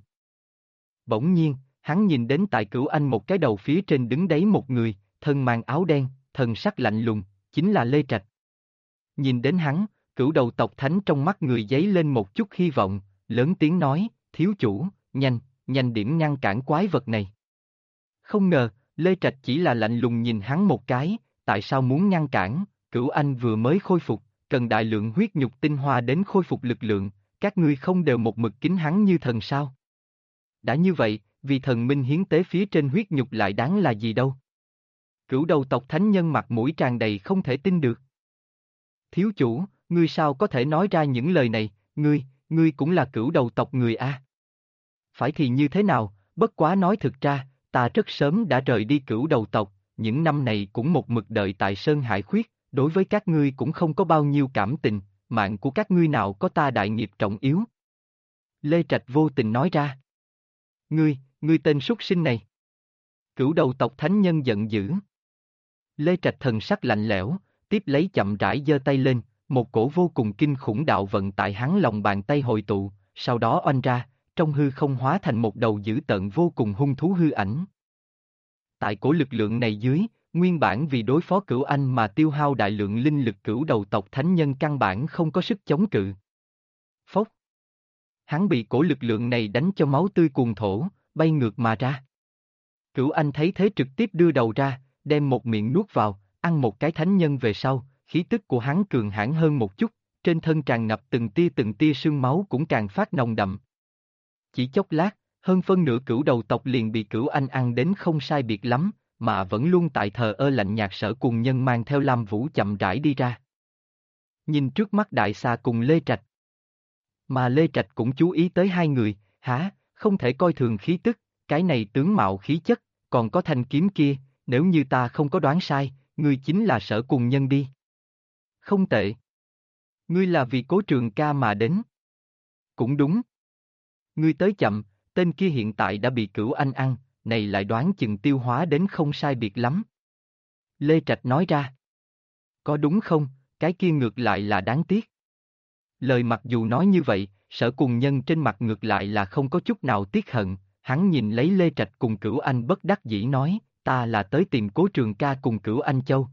Bỗng nhiên, hắn nhìn đến tại Cửu Anh một cái đầu phía trên đứng đấy một người, thân mang áo đen, thần sắc lạnh lùng, chính là Lê Trạch. Nhìn đến hắn, Cửu đầu tộc thánh trong mắt người giấy lên một chút hy vọng, lớn tiếng nói, thiếu chủ, nhanh điểm ngăn cản quái vật này. Không ngờ, Lê Trạch chỉ là lạnh lùng nhìn hắn một cái, tại sao muốn ngăn cản, Cửu Anh vừa mới khôi phục, cần đại lượng huyết nhục tinh hoa đến khôi phục lực lượng, các ngươi không đều một mực kính hắn như thần sao? Đã như vậy, vì thần minh hiến tế phía trên huyết nhục lại đáng là gì đâu? Cửu đầu tộc thánh nhân mặt mũi tràn đầy không thể tin được. Thiếu chủ, ngươi sao có thể nói ra những lời này, ngươi cũng là cửu đầu tộc người a? Phải thì như thế nào, bất quá nói thực ra, ta rất sớm đã rời đi cửu đầu tộc, những năm này cũng một mực đợi tại Sơn Hải Khuyết, đối với các ngươi cũng không có bao nhiêu cảm tình, mạng của các ngươi nào có ta đại nghiệp trọng yếu. Lê Trạch vô tình nói ra. Ngươi tên súc sinh này. Cửu đầu tộc thánh nhân giận dữ. Lê Trạch thần sắc lạnh lẽo, tiếp lấy chậm rãi giơ tay lên, một cổ vô cùng kinh khủng đạo vận tại hắn lòng bàn tay hội tụ, sau đó oanh ra, trong hư không hóa thành một đầu dữ tợn vô cùng hung thú hư ảnh. Tại cổ lực lượng này dưới, nguyên bản vì đối phó Cửu Anh mà tiêu hao đại lượng linh lực cửu đầu tộc thánh nhân căn bản không có sức chống cự. Phốc. Hắn bị cổ lực lượng này đánh cho máu tươi cuồn thổ, bay ngược mà ra. Cửu Anh thấy thế trực tiếp đưa đầu ra, đem một miệng nuốt vào, ăn một cái thánh nhân về sau, khí tức của hắn cường hãn hơn một chút, trên thân tràn ngập từng tia sương máu cũng càng phát nồng đậm. Chỉ chốc lát, hơn phân nửa cửu đầu tộc liền bị Cửu Anh ăn đến không sai biệt lắm, mà vẫn luôn tại thờ ơ lạnh nhạt Sở Cùng Nhân mang theo Lam Vũ chậm rãi đi ra. Nhìn trước mắt Đại Xà cùng Lê Trạch. Mà Lê Trạch cũng chú ý tới hai người, không thể coi thường khí tức, cái này tướng mạo khí chất, còn có thanh kiếm kia, nếu như ta không có đoán sai, ngươi chính là Sở Cùng Nhân đi. Không tệ. Ngươi là vì Cố Trường Ca mà đến. Cũng đúng. Ngươi tới chậm, tên kia hiện tại đã bị Cửu Anh ăn, này lại đoán chừng tiêu hóa đến không sai biệt lắm. Lê Trạch nói ra. Có đúng không, cái kia ngược lại là đáng tiếc. Lời mặc dù nói như vậy, Sở Cùng Nhân trên mặt ngược lại là không có chút nào tiếc hận, hắn nhìn lấy Lê Trạch cùng Cửu Anh bất đắc dĩ nói, ta là tới tìm Cố Trường Ca cùng Cửu Anh Châu.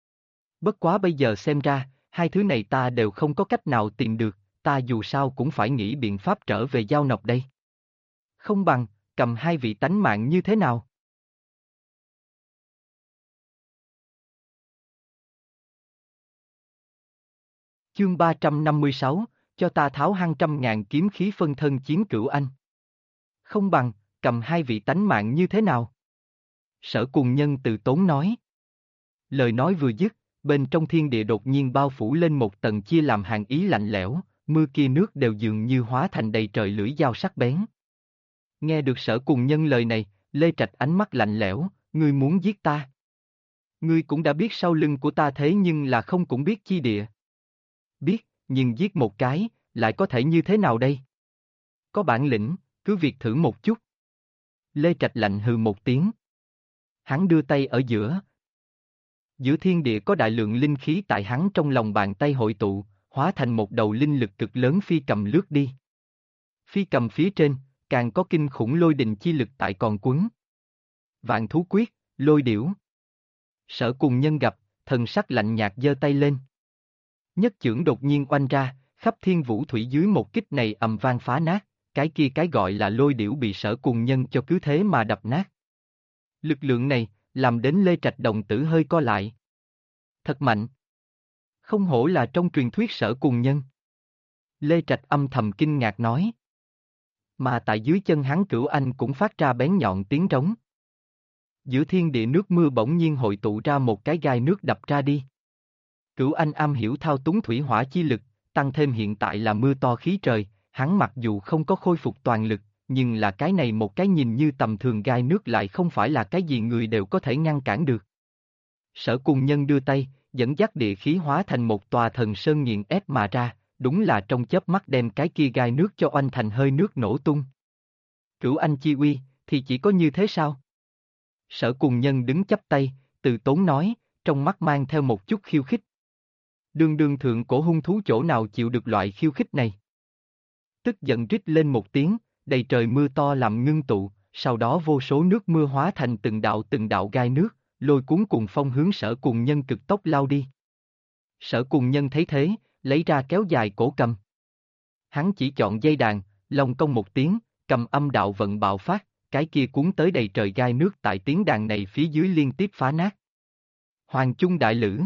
Bất quá bây giờ xem ra, hai thứ này ta đều không có cách nào tìm được, ta dù sao cũng phải nghĩ biện pháp trở về giao nộp đây. Không bằng, cầm hai vị tánh mạng như thế nào? Chương 356, cho ta tháo 200.000 kiếm khí phân thân chiến Cửu Anh. Không bằng, cầm hai vị tánh mạng như thế nào? Sở Cùng Nhân từ tốn nói. Lời nói vừa dứt, bên trong thiên địa đột nhiên bao phủ lên một tầng chia làm hàng ý lạnh lẽo, mưa kia nước đều dường như hóa thành đầy trời lưỡi dao sắc bén. Nghe được Sở Cùng Nhân lời này, Lê Trạch ánh mắt lạnh lẽo, ngươi muốn giết ta. Ngươi cũng đã biết sau lưng của ta thế nhưng là không cũng biết chi địa. Biết, nhưng giết một cái, lại có thể như thế nào đây? Có bản lĩnh, cứ việc thử một chút. Lê Trạch lạnh hừ một tiếng. Hắn đưa tay ở giữa. Giữa thiên địa có đại lượng linh khí tại hắn trong lòng bàn tay hội tụ, hóa thành một đầu linh lực cực lớn phi cầm lướt đi. Phi cầm phía trên, càng có kinh khủng lôi đình chi lực tại còn quấn. Vạn thú quyết, lôi điểu. Sở Cùng Nhân gặp, thần sắc lạnh nhạt giơ tay lên. Nhất chưởng đột nhiên oanh ra, khắp thiên vũ thủy dưới một kích này ầm vang phá nát, cái kia cái gọi là lôi điểu bị Sở Cùng Nhân cho cứ thế mà đập nát. Lực lượng này, làm đến Lê Trạch đồng tử hơi co lại. Thật mạnh. Không hổ là trong truyền thuyết Sở Cùng Nhân. Lê Trạch âm thầm kinh ngạc nói. Mà tại dưới chân hắn Cửu Anh cũng phát ra bén nhọn tiếng trống. Giữa thiên địa nước mưa bỗng nhiên hội tụ ra một cái gai nước đập ra đi. Cửu Anh am hiểu thao túng thủy hỏa chi lực, tăng thêm hiện tại là mưa to khí trời, hắn mặc dù không có khôi phục toàn lực, nhưng là cái này một cái nhìn như tầm thường gai nước lại không phải là cái gì người đều có thể ngăn cản được. Sở Cùng Nhân đưa tay, dẫn dắt địa khí hóa thành một tòa thần sơn nghiền ép mà ra, đúng là trong chớp mắt đem cái kia gai nước cho oanh thành hơi nước nổ tung. Cửu Anh chi uy, thì chỉ có như thế sao? Sở Cùng Nhân đứng chắp tay, từ tốn nói, trong mắt mang theo một chút khiêu khích. Đường đường thượng cổ hung thú chỗ nào chịu được loại khiêu khích này? Tức giận rít lên một tiếng, đầy trời mưa to làm ngưng tụ, sau đó vô số nước mưa hóa thành từng đạo gai nước, lôi cuốn cùng phong hướng Sở Cùng Nhân cực tốc lao đi. Sở Cùng Nhân thấy thế, lấy ra kéo dài cổ cầm. Hắn chỉ chọn dây đàn, long công một tiếng, cầm âm đạo vận bạo phát, cái kia cuốn tới đầy trời gai nước tại tiếng đàn này phía dưới liên tiếp phá nát. Hoàng chung đại lữ.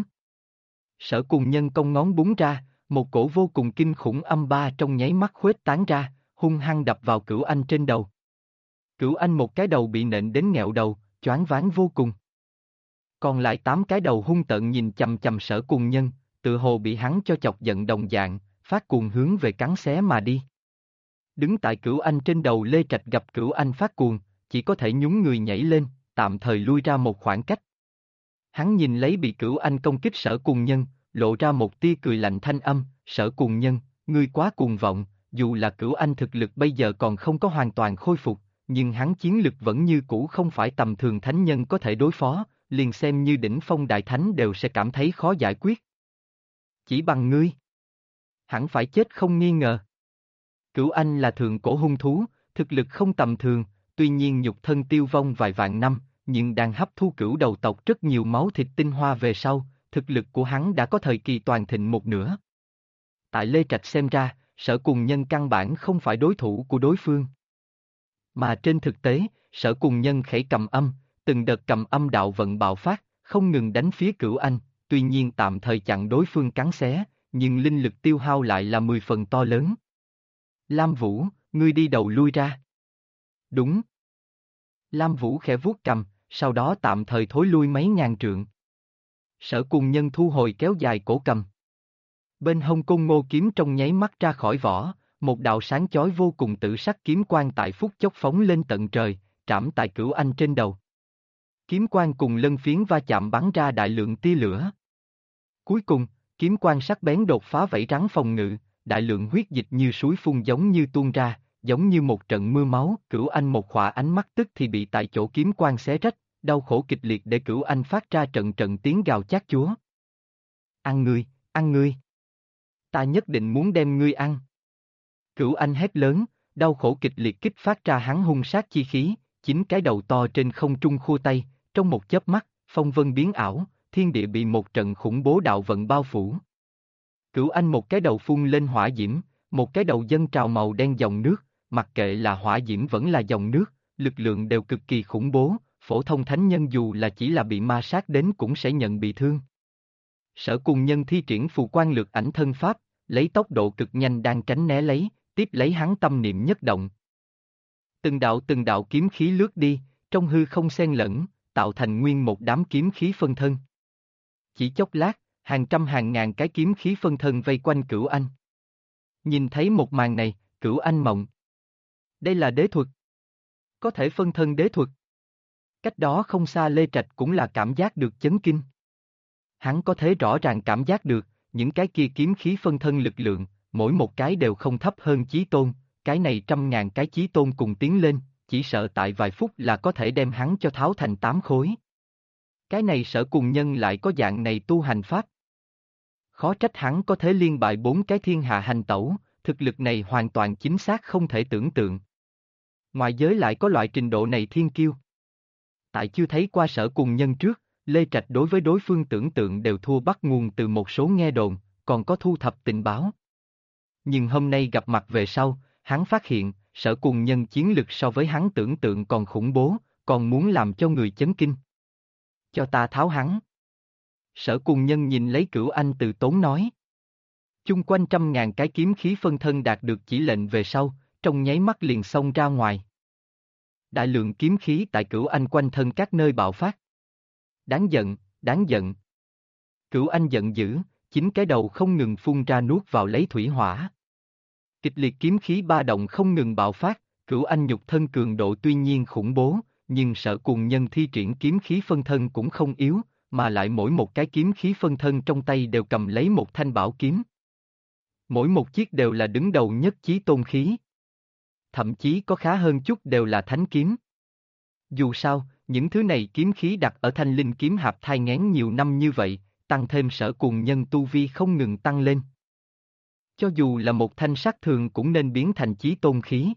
Sở Cùng Nhân cong ngón búng ra, một cổ vô cùng kinh khủng âm ba trong nháy mắt khuếch tán ra, hung hăng đập vào Cửu Anh trên đầu. Cửu Anh một cái đầu bị nện đến nghẹo đầu, choáng váng vô cùng. Còn lại 8 cái đầu hung tợn nhìn chằm chằm Sở Cùng Nhân, tự hồ bị hắn cho chọc giận đồng dạng, phát cuồng hướng về cắn xé mà đi. Đứng tại Cửu Anh trên đầu Lê Trạch gặp Cửu Anh phát cuồng, chỉ có thể nhún người nhảy lên, tạm thời lui ra một khoảng cách. Hắn nhìn lấy bị Cửu Anh công kích Sở Cùng Nhân, lộ ra một tia cười lạnh thanh âm, Sở Cùng Nhân, ngươi quá cuồng vọng, dù là Cửu Anh thực lực bây giờ còn không có hoàn toàn khôi phục, nhưng hắn chiến lực vẫn như cũ không phải tầm thường thánh nhân có thể đối phó, liền xem như đỉnh phong đại thánh đều sẽ cảm thấy khó giải quyết. Chỉ bằng ngươi, hẳn phải chết không nghi ngờ. Cửu Anh là thượng cổ hung thú, thực lực không tầm thường, tuy nhiên nhục thân tiêu vong vài vạn năm, nhưng đang hấp thu cửu đầu tộc rất nhiều máu thịt tinh hoa về sau, thực lực của hắn đã có thời kỳ toàn thịnh một nửa. Tại Lê Trạch xem ra, Sở Cùng Nhân căn bản không phải đối thủ của đối phương. Mà trên thực tế, Sở Cùng Nhân khẽ cầm âm, từng đợt cầm âm đạo vận bạo phát, không ngừng đánh phía Cửu Anh, tuy nhiên tạm thời chặn đối phương cắn xé, nhưng linh lực tiêu hao lại là 10 phần to lớn. Lam Vũ, ngươi đi đầu lui ra. Đúng. Lam Vũ khẽ vuốt cầm, sau đó tạm thời thối lui mấy ngàn trượng. Sở Cùng Nhân thu hồi kéo dài cổ cầm. Bên hông côn ngô kiếm trong nháy mắt ra khỏi vỏ, một đạo sáng chói vô cùng tử sắc kiếm quang tại phút chốc phóng lên tận trời, trảm tại Cửu Anh trên đầu. Kiếm quang cùng lân phiến va chạm bắn ra đại lượng tia lửa. Cuối cùng, kiếm quang sắc bén đột phá vảy rắn phòng ngự, đại lượng huyết dịch như suối phun giống như tuôn ra, giống như một trận mưa máu. Cửu Anh một khỏa ánh mắt tức thì bị tại chỗ kiếm quang xé rách, đau khổ kịch liệt để Cửu Anh phát ra trận trận tiếng gào chát chúa. Ăn ngươi, ăn ngươi. Ta nhất định muốn đem ngươi ăn. Cửu Anh hét lớn, đau khổ kịch liệt kích phát ra hắn hung sát chi khí, 9 cái đầu to trên không trung khua tay, trong một chớp mắt, phong vân biến ảo, thiên địa bị một trận khủng bố đạo vận bao phủ. Cửu Anh một cái đầu phun lên hỏa diễm, một cái đầu dâng trào màu đen dòng nước, mặc kệ là hỏa diễm vẫn là dòng nước, lực lượng đều cực kỳ khủng bố, phổ thông thánh nhân dù là chỉ là bị ma sát đến cũng sẽ nhận bị thương. Sở Cùng Nhân thi triển phù quan lược ảnh thân pháp, lấy tốc độ cực nhanh đang tránh né lấy, tiếp lấy hắn tâm niệm nhất động. Từng đạo kiếm khí lướt đi, trong hư không xen lẫn, tạo thành nguyên một đám kiếm khí phân thân. Chỉ chốc lát, hàng trăm hàng ngàn cái kiếm khí phân thân vây quanh Cửu Anh. Nhìn thấy một màn này, Cửu Anh mộng. Đây là đế thuật. Có thể phân thân đế thuật. Cách đó không xa Lê Trạch cũng là cảm giác được chấn kinh. Hắn có thể rõ ràng cảm giác được, những cái kia kiếm khí phân thân lực lượng, mỗi một cái đều không thấp hơn Chí Tôn, cái này 100.000 cái Chí Tôn cùng tiến lên, chỉ sợ tại vài phút là có thể đem hắn cho tháo thành 8 khối. Cái này Sở Cùng Nhân lại có dạng này tu hành pháp. Khó trách hắn có thể liên bại 4 cái thiên hạ hành tẩu, thực lực này hoàn toàn chính xác không thể tưởng tượng. Ngoài giới lại có loại trình độ này thiên kiêu. Tại chưa thấy qua Sở Cùng Nhân trước, Lê Trạch đối với đối phương tưởng tượng đều thua bắt nguồn từ một số nghe đồn, còn có thu thập tình báo. Nhưng hôm nay gặp mặt về sau, hắn phát hiện, Sở Cùng Nhân chiến lực so với hắn tưởng tượng còn khủng bố, còn muốn làm cho người chấn kinh. Cho ta tháo hắn. Sở Cùng Nhân nhìn lấy Cửu Anh từ tốn nói. Chung quanh 100.000 cái kiếm khí phân thân đạt được chỉ lệnh về sau, trong nháy mắt liền xông ra ngoài. Đại lượng kiếm khí tại Cửu Anh quanh thân các nơi bạo phát. Đáng giận, đáng giận. Cửu Anh giận dữ, chính cái đầu không ngừng phun ra nuốt vào lấy thủy hỏa. Kịch liệt kiếm khí ba động không ngừng bạo phát, Cửu Anh nhục thân cường độ tuy nhiên khủng bố, nhưng Sở Cùng Nhân thi triển kiếm khí phân thân cũng không yếu, mà lại mỗi một cái kiếm khí phân thân trong tay đều cầm lấy một thanh bảo kiếm. Mỗi một chiếc đều là đứng đầu nhất chí tôn khí. Thậm chí có khá hơn chút đều là thánh kiếm. Dù sao, những thứ này kiếm khí đặt ở thanh linh kiếm hạp thai nghén nhiều năm như vậy, tăng thêm Sở Cùng Nhân tu vi không ngừng tăng lên. Cho dù là một thanh sắt thường cũng nên biến thành chí tôn khí.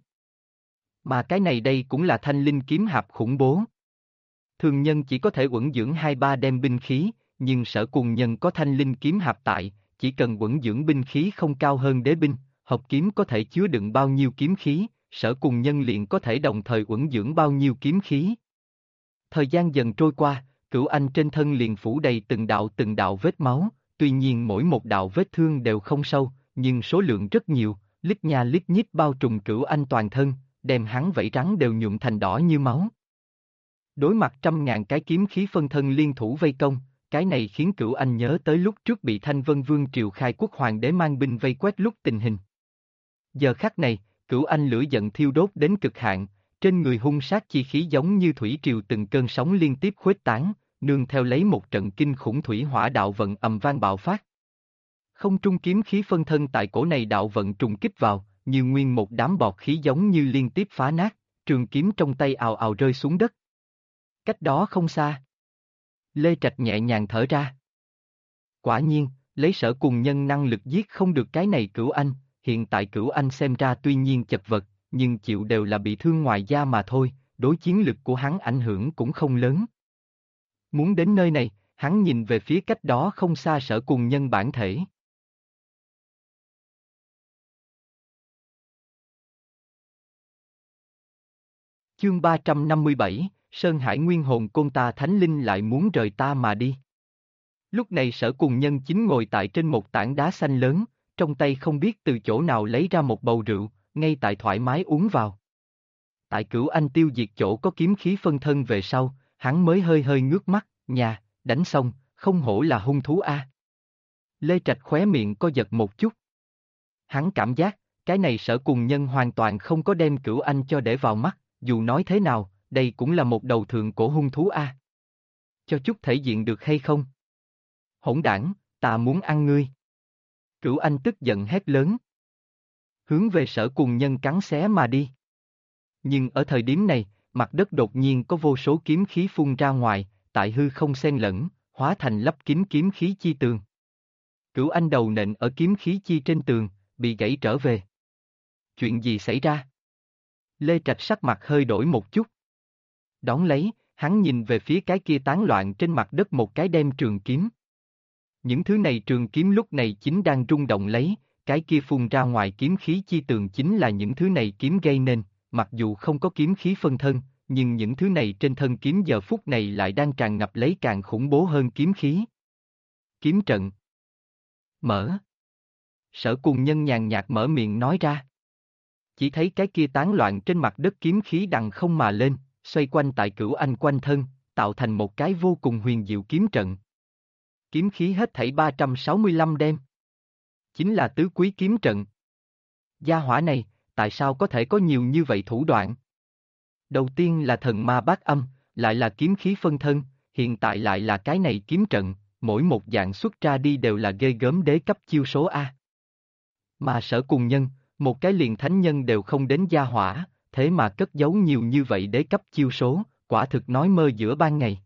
Mà cái này đây cũng là thanh linh kiếm hạp khủng bố. Thường nhân chỉ có thể uẩn dưỡng 2-3 đem binh khí, nhưng Sở Cùng Nhân có thanh linh kiếm hạp tại, chỉ cần uẩn dưỡng binh khí không cao hơn đế binh, hộp kiếm có thể chứa đựng bao nhiêu kiếm khí, Sở Cùng Nhân liền có thể đồng thời uẩn dưỡng bao nhiêu kiếm khí. Thời gian dần trôi qua, Cửu Anh trên thân liền phủ đầy từng đạo vết máu, tuy nhiên mỗi một đạo vết thương đều không sâu, nhưng số lượng rất nhiều, lít nha lít nhít bao trùm Cửu Anh toàn thân, đem hắn vảy rắn đều nhuộm thành đỏ như máu. Đối mặt 100.000 cái kiếm khí phân thân liên thủ vây công, cái này khiến Cửu Anh nhớ tới lúc trước bị Thanh Vân Vương triều khai quốc hoàng đế mang binh vây quét lúc tình hình. Giờ khắc này, Cửu Anh lửa giận thiêu đốt đến cực hạn, trên người hung sát chi khí giống như thủy triều từng cơn sóng liên tiếp khuếch tán, nương theo lấy một trận kinh khủng thủy hỏa đạo vận ầm vang bạo phát. Không trung kiếm khí phân thân tại cổ này đạo vận trùng kích vào, như nguyên một đám bọt khí giống như liên tiếp phá nát, trường kiếm trong tay ào ào rơi xuống đất. Cách đó không xa. Lê Trạch nhẹ nhàng thở ra. Quả nhiên, lấy Sở Cùng Nhân năng lực giết không được cái này Cửu Anh, hiện tại Cửu Anh xem ra tuy nhiên chật vật, nhưng chịu đều là bị thương ngoài da mà thôi, đối chiến lực của hắn ảnh hưởng cũng không lớn. Muốn đến nơi này, hắn nhìn về phía cách đó không xa Sở Cùng Nhân bản thể. Chương 357, Sơn Hải Nguyên Hồn Côn ta Thánh Linh lại muốn rời ta mà đi. Lúc này Sở Cùng Nhân chính ngồi tại trên một tảng đá xanh lớn, trong tay không biết từ chỗ nào lấy ra một bầu rượu, ngay tại thoải mái uống vào. Tại Cửu Anh tiêu diệt chỗ có kiếm khí phân thân về sau, hắn mới hơi hơi ngước mắt, nhà, đánh xong, không hổ là hung thú a. Lê Trạch khóe miệng co giật một chút. Hắn cảm giác, cái này Sở Cùng Nhân hoàn toàn không có đem Cửu Anh cho để vào mắt, dù nói thế nào, đây cũng là một đầu thượng cổ hung thú a. Cho chút thể diện được hay không? Hỗn đảng, ta muốn ăn ngươi. Cửu Anh tức giận hét lớn. Hướng về Sở Cùng Nhân cắn xé mà đi. Nhưng ở thời điểm này, mặt đất đột nhiên có vô số kiếm khí phun ra ngoài, tại hư không xen lẫn, hóa thành lấp kín kiếm khí chi tường. Cửu Anh đầu nện ở kiếm khí chi trên tường, bị gãy trở về. Chuyện gì xảy ra? Lê Trạch sắc mặt hơi đổi một chút. Đón lấy, hắn nhìn về phía cái kia tán loạn trên mặt đất một cái đem trường kiếm. Những thứ này trường kiếm lúc này chính đang rung động lấy, cái kia phun ra ngoài kiếm khí chi tường chính là những thứ này kiếm gây nên, mặc dù không có kiếm khí phân thân, nhưng những thứ này trên thân kiếm giờ phút này lại đang tràn ngập lấy càng khủng bố hơn kiếm khí. Kiếm trận. Mở. Sở Cùng Nhân nhàn nhạt mở miệng nói ra. Chỉ thấy cái kia tán loạn trên mặt đất kiếm khí đằng không mà lên, xoay quanh tại Cửu Anh quanh thân, tạo thành một cái vô cùng huyền diệu kiếm trận. Kiếm khí hết thảy 365 đem. Chính là tứ quý kiếm trận. Gia hỏa này, tại sao có thể có nhiều như vậy thủ đoạn? Đầu tiên là thần ma bát âm, lại là kiếm khí phân thân, hiện tại lại là cái này kiếm trận, mỗi một dạng xuất ra đi đều là ghê gớm đế cấp chiêu số A. Mà Sở Cùng Nhân, một cái liền thánh nhân đều không đến gia hỏa, thế mà cất giấu nhiều như vậy đế cấp chiêu số, quả thực nói mơ giữa ban ngày.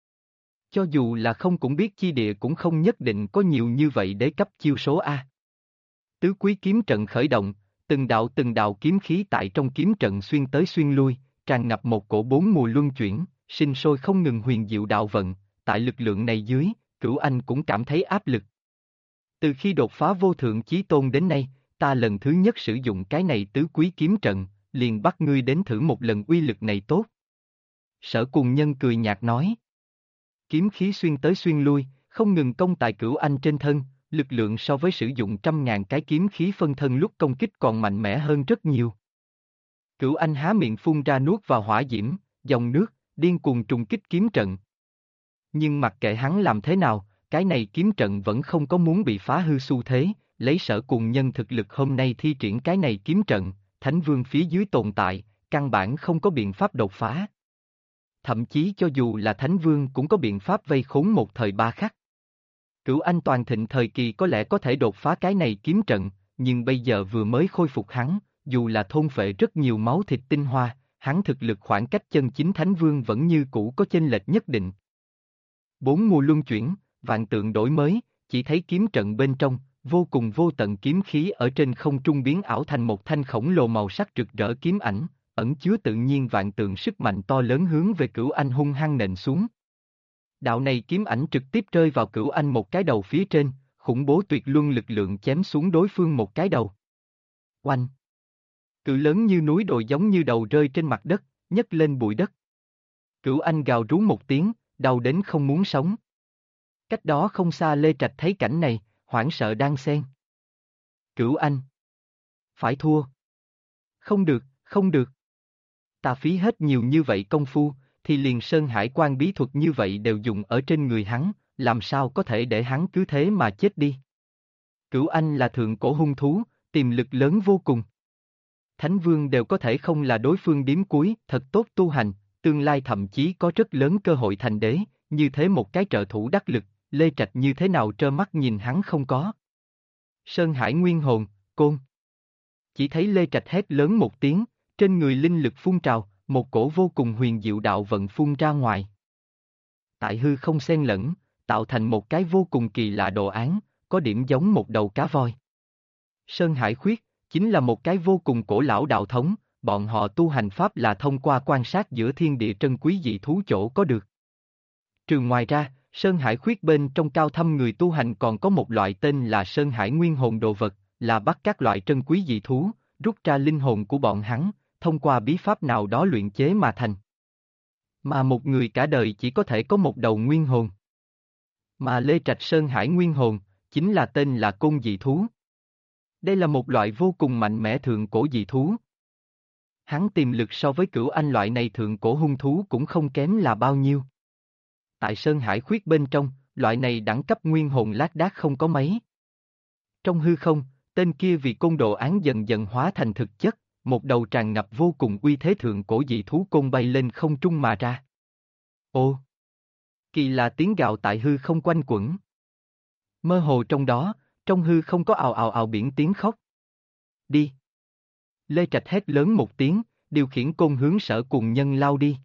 Cho dù là không cũng biết chi địa cũng không nhất định có nhiều như vậy đế cấp chiêu số A. Tứ quý kiếm trận khởi động, từng đạo kiếm khí tại trong kiếm trận xuyên tới xuyên lui, tràn ngập một cổ bốn mùa luân chuyển, sinh sôi không ngừng huyền diệu đạo vận, tại lực lượng này dưới, Cửu Anh cũng cảm thấy áp lực. Từ khi đột phá vô thượng chí tôn đến nay, ta lần thứ nhất sử dụng cái này tứ quý kiếm trận, liền bắt ngươi đến thử một lần uy lực này tốt. Sở Cùng Nhân cười nhạt nói. Kiếm khí xuyên tới xuyên lui, không ngừng công tại Cửu Anh trên thân, lực lượng so với sử dụng 100.000 cái kiếm khí phân thân lúc công kích còn mạnh mẽ hơn rất nhiều. Cửu Anh há miệng phun ra nuốt vào hỏa diễm, dòng nước, điên cuồng trùng kích kiếm trận. Nhưng mặc kệ hắn làm thế nào, cái này kiếm trận vẫn không có muốn bị phá hư xu thế, lấy Sở Cùng Nhân thực lực hôm nay thi triển cái này kiếm trận, Thánh Vương phía dưới tồn tại, căn bản không có biện pháp đột phá. Thậm chí cho dù là Thánh Vương cũng có biện pháp vây khốn một thời ba khắc. Cửu Anh toàn thịnh thời kỳ có lẽ có thể đột phá cái này kiếm trận, nhưng bây giờ vừa mới khôi phục hắn, dù là thôn phệ rất nhiều máu thịt tinh hoa, hắn thực lực khoảng cách chân chính Thánh Vương vẫn như cũ có chênh lệch nhất định. 4 mùa luân chuyển, vạn tượng đổi mới, chỉ thấy kiếm trận bên trong, vô cùng vô tận kiếm khí ở trên không trung biến ảo thành một thanh khổng lồ màu sắc rực rỡ kiếm ảnh, ẩn chứa tự nhiên vạn tượng sức mạnh to lớn hướng về Cửu Anh hung hăng nện xuống. Đạo này kiếm ảnh trực tiếp rơi vào Cửu Anh một cái đầu phía trên, khủng bố tuyệt luân lực lượng chém xuống đối phương một cái đầu. Oanh! Cự lớn như núi đồi giống như đầu rơi trên mặt đất, nhấc lên bụi đất. Cửu Anh gào rú một tiếng, đau đến không muốn sống. Cách đó không xa Lê Trạch thấy cảnh này, hoảng sợ đan xen. Cửu Anh! Phải thua! Không được, không được! Ta phí hết nhiều như vậy công phu, thì liền Sơn Hải Quan bí thuật như vậy đều dùng ở trên người hắn, làm sao có thể để hắn cứ thế mà chết đi. Cửu Anh là thượng cổ hung thú, tiềm lực lớn vô cùng. Thánh Vương đều có thể không là đối phương điếm cuối, thật tốt tu hành, tương lai thậm chí có rất lớn cơ hội thành đế, như thế một cái trợ thủ đắc lực, Lê Trạch như thế nào trơ mắt nhìn hắn không có. Sơn Hải Nguyên Hồn, Côn. Chỉ thấy Lê Trạch hét lớn một tiếng, trên người linh lực phun trào, một cổ vô cùng huyền diệu đạo vận phun ra ngoài. Tại hư không xen lẫn, tạo thành một cái vô cùng kỳ lạ đồ án, có điểm giống một đầu cá voi. Sơn Hải Khuyết, chính là một cái vô cùng cổ lão đạo thống, bọn họ tu hành pháp là thông qua quan sát giữa thiên địa trân quý dị thú chỗ có được. Trừ ngoài ra, Sơn Hải Khuyết bên trong cao thâm người tu hành còn có một loại tên là Sơn Hải Nguyên Hồn đồ vật, là bắt các loại trân quý dị thú, rút ra linh hồn của bọn hắn, thông qua bí pháp nào đó luyện chế mà thành. Mà một người cả đời chỉ có thể có một đầu nguyên hồn. Mà Lê Trạch Sơn Hải Nguyên Hồn, chính là tên là Côn dị thú. Đây là một loại vô cùng mạnh mẽ thượng cổ dị thú. Hắn tiềm lực so với Cửu Anh loại này thượng cổ hung thú cũng không kém là bao nhiêu. Tại Sơn Hải Khuyết bên trong, loại này đẳng cấp nguyên hồn lác đác không có mấy. Trong hư không, tên kia vì côn đồ án dần dần hóa thành thực chất, một đầu tràn ngập vô cùng uy thế thượng cổ dị thú côn bay lên không trung mà ra. Ô! Kỳ là tiếng gào tại hư không quanh quẩn. Mơ hồ trong đó, trong hư không có ào ào ào biển tiếng khóc. Đi! Lê Trạch hét lớn một tiếng, điều khiển côn hướng Sở Cùng Nhân lao đi.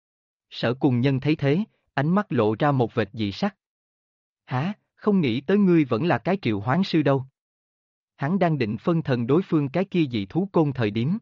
Sở Cùng Nhân thấy thế, ánh mắt lộ ra một vệt dị sắc. Hả, không nghĩ tới ngươi vẫn là cái triệu hoán sư đâu. Hắn đang định phân thần đối phương cái kia dị thú côn thời điểm.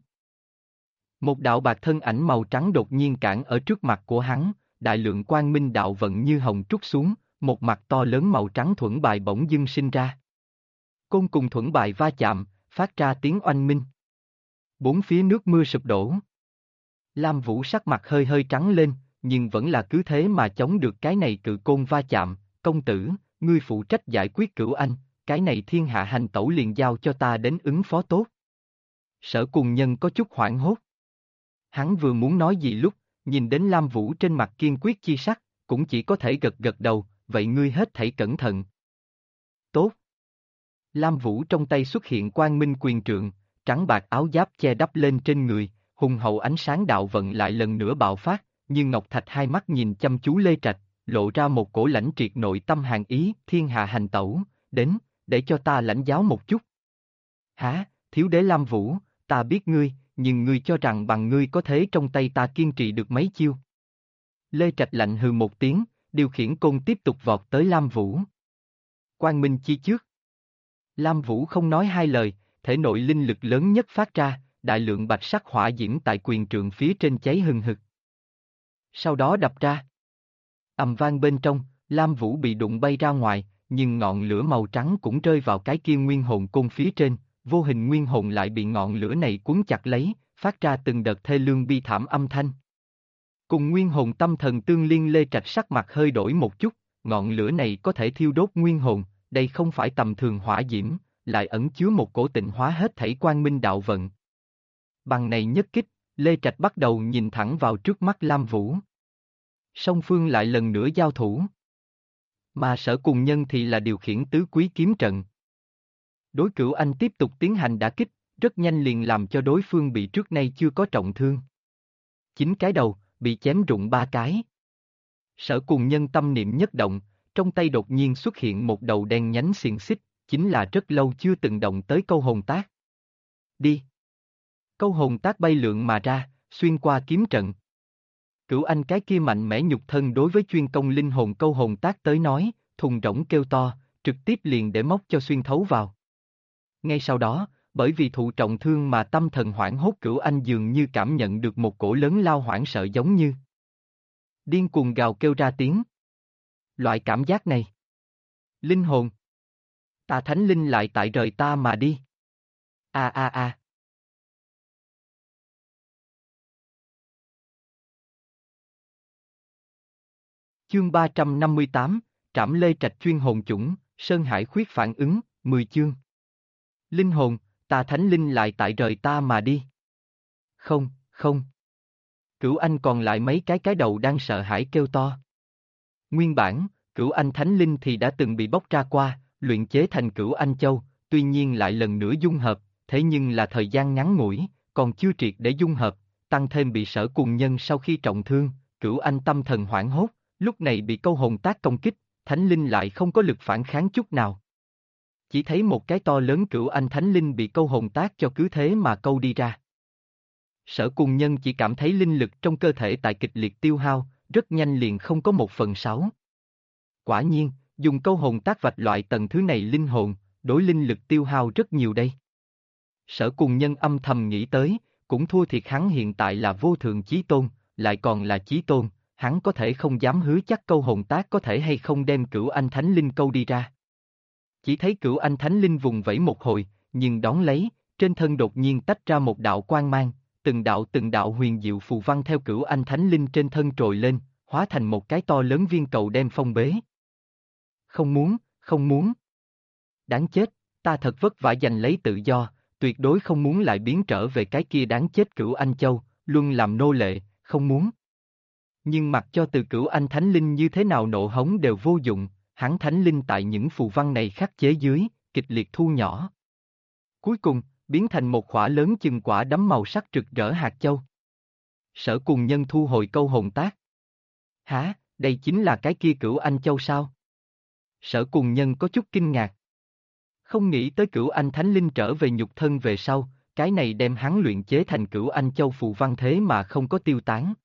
Một đạo bạc thân ảnh màu trắng đột nhiên cản ở trước mặt của hắn, đại lượng quang minh đạo vận như hồng trút xuống, một mặt to lớn màu trắng thuẫn bài bỗng dưng sinh ra. Côn cùng thuẫn bài va chạm, phát ra tiếng oanh minh. Bốn phía nước mưa sụp đổ. Lam Vũ sắc mặt hơi hơi trắng lên, nhưng vẫn là cứ thế mà chống được cái này cự côn va chạm. Công tử, ngươi phụ trách giải quyết Cửu Anh, cái này thiên hạ hành tẩu liền giao cho ta đến ứng phó tốt. Sở Cùng Nhân có chút hoảng hốt. Hắn vừa muốn nói gì lúc, nhìn đến Lam Vũ trên mặt kiên quyết chi sắc, cũng chỉ có thể gật gật đầu, vậy ngươi hết thảy cẩn thận. Tốt. Lam Vũ trong tay xuất hiện quang minh quyền trượng, trắng bạc áo giáp che đắp lên trên người, hùng hậu ánh sáng đạo vận lại lần nữa bạo phát, như ngọc thạch hai mắt nhìn chăm chú Lê Trạch, lộ ra một cổ lãnh triệt nội tâm hàn ý, thiên hạ hành tẩu, đến, để cho ta lãnh giáo một chút. Hả, thiếu đế Lam Vũ, ta biết ngươi, nhưng ngươi cho rằng bằng ngươi có thế trong tay ta kiên trì được mấy chiêu. Lê Trạch lạnh hừ một tiếng, điều khiển côn tiếp tục vọt tới Lam Vũ. Quang minh chi trước. Lam Vũ không nói hai lời, thể nội linh lực lớn nhất phát ra, đại lượng bạch sắc hỏa diễm tại quyền trượng phía trên cháy hừng hực. Sau đó đập ra. Ầm vang bên trong, Lam Vũ bị đụng bay ra ngoài, nhưng ngọn lửa màu trắng cũng rơi vào cái kia nguyên hồn côn phía trên, vô hình nguyên hồn lại bị ngọn lửa này cuốn chặt lấy, phát ra từng đợt thê lương bi thảm âm thanh. Cùng nguyên hồn tâm thần tương liên, Lê Trạch sắc mặt hơi đổi một chút, ngọn lửa này có thể thiêu đốt nguyên hồn, đây không phải tầm thường hỏa diễm, lại ẩn chứa một cổ tịnh hóa hết thảy quang minh đạo vận. Bằng này nhất kích, Lê Trạch bắt đầu nhìn thẳng vào trước mắt Lam Vũ. Song phương lại lần nữa giao thủ. Mà Sở Cùng Nhân thì là điều khiển tứ quý kiếm trận. Đối Cửu Anh tiếp tục tiến hành đả kích, rất nhanh liền làm cho đối phương bị trước nay chưa có trọng thương. 9 cái đầu, bị chém rụng 3 cái. Sở Cùng Nhân tâm niệm nhất động, trong tay đột nhiên xuất hiện một đầu đen nhánh xiềng xích, chính là rất lâu chưa từng động tới câu hồn tác. Đi! Câu hồn tác bay lượn mà ra, xuyên qua kiếm trận. Cửu Anh cái kia mạnh mẽ nhục thân đối với chuyên công linh hồn câu hồn tác tới nói, thùng rỗng kêu to, trực tiếp liền để móc cho xuyên thấu vào. Ngay sau đó, bởi vì thụ trọng thương mà tâm thần hoảng hốt, Cửu Anh dường như cảm nhận được một cổ lớn lao hoảng sợ, giống như điên cuồng gào kêu ra tiếng. Loại cảm giác này. Linh hồn. Ta thánh linh lại tại rời ta mà đi. A a a. Chương 358, Trảm Lê Trạch chuyên hồn chủng, Sơn Hải khuyết phản ứng, 10 chương. Linh hồn, ta thánh linh lại tại rời ta mà đi. Không, không. Cửu Anh còn lại mấy cái đầu đang sợ hãi kêu to. Nguyên bản, Cửu Anh thánh linh thì đã từng bị bóc ra qua, luyện chế thành Cửu Anh Châu, tuy nhiên lại lần nữa dung hợp, thế nhưng là thời gian ngắn ngủi, còn chưa triệt để dung hợp, tăng thêm bị Sở Cùng Nhân sau khi trọng thương, Cửu Anh tâm thần hoảng hốt, lúc này bị câu hồn tác công kích, thánh linh lại không có lực phản kháng chút nào. Chỉ thấy một cái to lớn Cửu Anh thánh linh bị câu hồn tác cho cứ thế mà câu đi ra. Sở Cùng Nhân chỉ cảm thấy linh lực trong cơ thể tại kịch liệt tiêu hao, rất nhanh liền không có 1/6. Quả nhiên, dùng câu hồn tác vạch loại tầng thứ này linh hồn, đối linh lực tiêu hao rất nhiều đây. Sở Cùng Nhân âm thầm nghĩ tới, cũng thua thiệt hắn hiện tại là vô thượng chí tôn, lại còn là chí tôn, hắn có thể không dám hứa chắc câu hồn tác có thể hay không đem Cửu Anh thánh linh câu đi ra. Chỉ thấy Cửu Anh thánh linh vùng vẫy một hồi, nhưng đón lấy, trên thân đột nhiên tách ra một đạo quang mang, từng đạo huyền diệu phù văn theo Cửu Anh thánh linh trên thân trồi lên, hóa thành một cái to lớn viên cầu đem phong bế. Không muốn, không muốn. Đáng chết, ta thật vất vả giành lấy tự do, tuyệt đối không muốn lại biến trở về cái kia đáng chết Cửu Anh Châu, luôn làm nô lệ, không muốn. Nhưng mặc cho từ Cửu Anh thánh linh như thế nào nộ hống đều vô dụng, hắn thánh linh tại những phù văn này khắc chế dưới, kịch liệt thu nhỏ. Cuối cùng, biến thành một quả lớn chừng quả đấm màu sắc rực rỡ hạt châu. Sở Cùng Nhân thu hồi câu hồn tác. Hả, đây chính là cái kia Cửu Anh Châu sao? Sở Cùng Nhân có chút kinh ngạc. Không nghĩ tới Cửu Anh thánh linh trở về nhục thân về sau, cái này đem hắn luyện chế thành Cửu Anh Châu phù văn thế mà không có tiêu tán.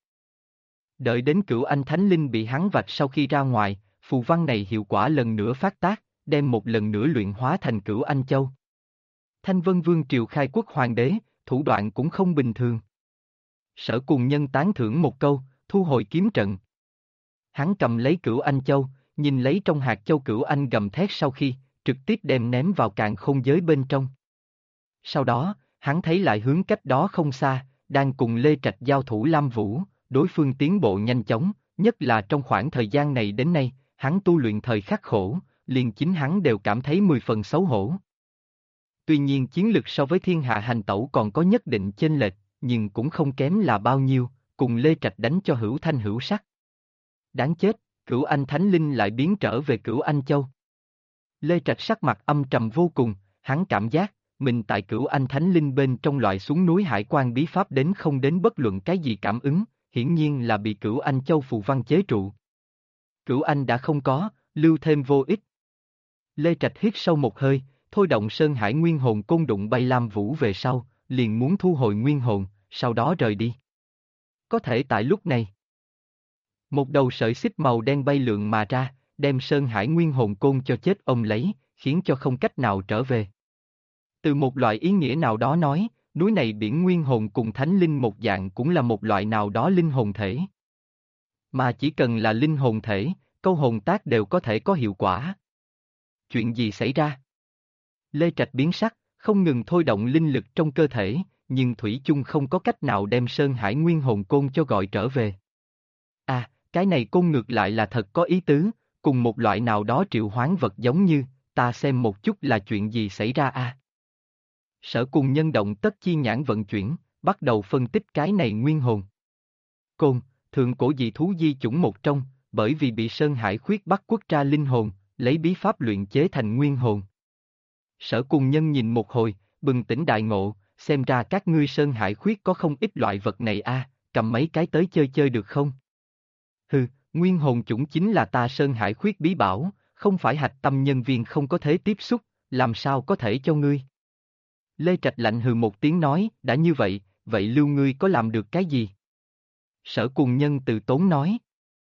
Đợi đến Cửu Anh thánh linh bị hắn vạch sau khi ra ngoài, phù văn này hiệu quả lần nữa phát tác, đem một lần nữa luyện hóa thành Cửu Anh Châu. Thanh Vân Vương triều khai quốc hoàng đế, thủ đoạn cũng không bình thường. Sở Cùng Nhân tán thưởng một câu, thu hồi kiếm trận. Hắn cầm lấy Cửu Anh Châu, nhìn lấy trong hạt châu Cửu Anh gầm thét sau khi, trực tiếp đem ném vào càn khôn giới bên trong. Sau đó, hắn thấy lại hướng cách đó không xa, đang cùng Lê Trạch giao thủ Lam Vũ, đối phương tiến bộ nhanh chóng, nhất là trong khoảng thời gian này đến nay, hắn tu luyện thời khắc khổ, liền chính hắn đều cảm thấy 10 phần xấu hổ. Tuy nhiên chiến lực so với thiên hạ hành tẩu còn có nhất định chênh lệch, nhưng cũng không kém là bao nhiêu, cùng Lê Trạch đánh cho hữu thanh hữu sắc. Đáng chết, Cửu Anh Thánh Linh lại biến trở về Cửu Anh Châu. Lê Trạch sắc mặt âm trầm vô cùng, hắn cảm giác, mình tại Cửu Anh Thánh Linh bên trong loại xuống núi hải quan bí pháp đến không đến bất luận cái gì cảm ứng, hiển nhiên là bị Cửu Anh Châu phù văn chế trụ. Cửu Anh đã không có, lưu thêm vô ích. Lê Trạch hít sâu một hơi, thôi động Sơn Hải Nguyên Hồn Côn đụng bay Lam Vũ về sau, liền muốn thu hồi nguyên hồn, sau đó rời đi. Có thể tại lúc này, một đầu sợi xích màu đen bay lượn mà ra, đem Sơn Hải Nguyên Hồn Côn cho chết ông lấy, khiến cho không cách nào trở về. Từ một loại ý nghĩa nào đó nói, núi này biển nguyên hồn cùng thánh linh một dạng cũng là một loại nào đó linh hồn thể. Mà chỉ cần là linh hồn thể, câu hồn tác đều có thể có hiệu quả. Chuyện gì xảy ra? Lê Trạch biến sắc, không ngừng thôi động linh lực trong cơ thể, nhưng thủy chung không có cách nào đem Sơn Hải Nguyên Hồn Côn cho gọi trở về. À, cái này côn ngược lại là thật có ý tứ, cùng một loại nào đó triệu hoán vật giống như, ta xem một chút là chuyện gì xảy ra a. Sở Cùng Nhân động tất chi nhãn vận chuyển, bắt đầu phân tích cái này nguyên hồn. Côn, thượng cổ dị thú di chủng một trong, bởi vì bị Sơn Hải khuyết bắt quất ra linh hồn, lấy bí pháp luyện chế thành nguyên hồn. Sở Cùng Nhân nhìn một hồi, bừng tỉnh đại ngộ, xem ra các ngươi Sơn Hải khuyết có không ít loại vật này a, cầm mấy cái tới chơi chơi được không? Hừ, nguyên hồn chủng chính là ta Sơn Hải khuyết bí bảo, không phải hạch tâm nhân viên không có thể tiếp xúc, làm sao có thể cho ngươi? Lê Trạch lạnh hừ một tiếng nói, đã như vậy, vậy lưu ngươi có làm được cái gì? Sở Cùng Nhân từ tốn nói.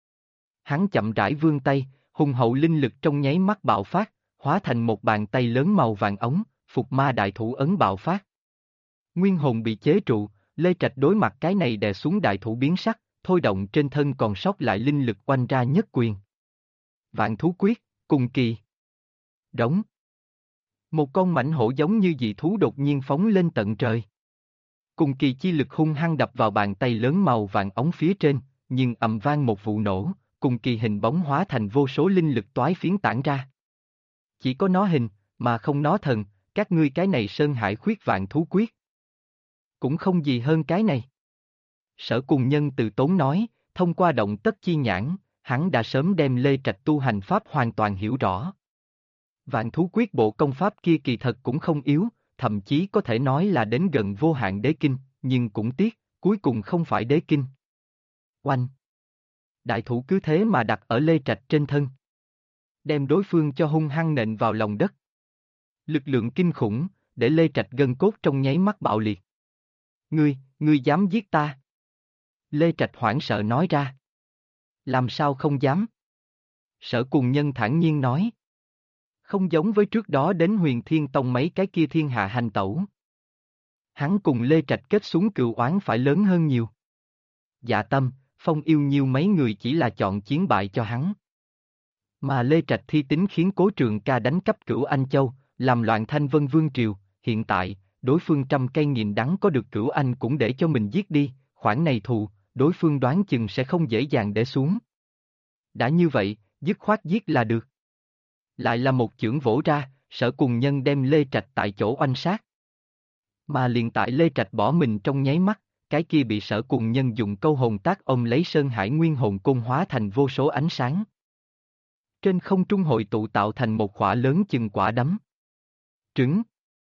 Hắn chậm rãi vươn tay, hùng hậu linh lực trong nháy mắt bạo phát, hóa thành một bàn tay lớn màu vàng ống, phục ma đại thủ ấn bạo phát. Nguyên hồn bị chế trụ, Lê Trạch đối mặt cái này đè xuống đại thủ biến sắc, thôi động trên thân còn sót lại linh lực oanh ra nhất quyền. Vạn thú quyết, cùng kỳ. Đống. Một con mãnh hổ giống như dị thú đột nhiên phóng lên tận trời. Cùng kỳ chi lực hung hăng đập vào bàn tay lớn màu vàng ống phía trên, nhưng ầm vang một vụ nổ, cùng kỳ hình bóng hóa thành vô số linh lực toái phiến tản ra. Chỉ có nó hình, mà không nó thần, các ngươi cái này Sơn Hải khuyết vạn thú quyết. Cũng không gì hơn cái này. Sở Cùng Nhân từ tốn nói, thông qua động tất chi nhãn, hắn đã sớm đem Lê Trạch tu hành pháp hoàn toàn hiểu rõ. Vạn thú quyết bộ công pháp kia kỳ thật cũng không yếu, thậm chí có thể nói là đến gần vô hạn đế kinh, nhưng cũng tiếc, cuối cùng không phải đế kinh. Oanh! Đại thủ cứ thế mà đặt ở Lê Trạch trên thân. Đem đối phương cho hung hăng nện vào lòng đất. Lực lượng kinh khủng, để Lê Trạch gân cốt trong nháy mắt bạo liệt. Ngươi dám giết ta? Lê Trạch hoảng sợ nói ra. Làm sao không dám? Sở Cùng Nhân thản nhiên nói. Không giống với trước đó đến Huyền Thiên Tông mấy cái kia thiên hạ hành tẩu. Hắn cùng Lê Trạch kết xuống cừu oán phải lớn hơn nhiều. Dạ Tâm, Phong Yêu Nhiêu mấy người chỉ là chọn chiến bại cho hắn. Mà Lê Trạch thi tính khiến Cố Trường Ca đánh cắp Cửu Anh Châu, làm loạn Thanh Vân Vương Triều, hiện tại, đối phương trăm cây nghìn đắng có được Cửu Anh cũng để cho mình giết đi, khoản này thù, đối phương đoán chừng sẽ không dễ dàng để xuống. Đã như vậy, dứt khoát giết là được. Lại là một chưởng vỗ ra, Sở Cùng Nhân đem Lê Trạch tại chỗ oanh sát. Mà liền tại Lê Trạch bỏ mình trong nháy mắt, cái kia bị Sở Cùng Nhân dùng câu hồn tác ôm lấy Sơn Hải Nguyên Hồn Côn hóa thành vô số ánh sáng. Trên không trung hội tụ tạo thành một quả lớn chừng quả đấm. Trứng.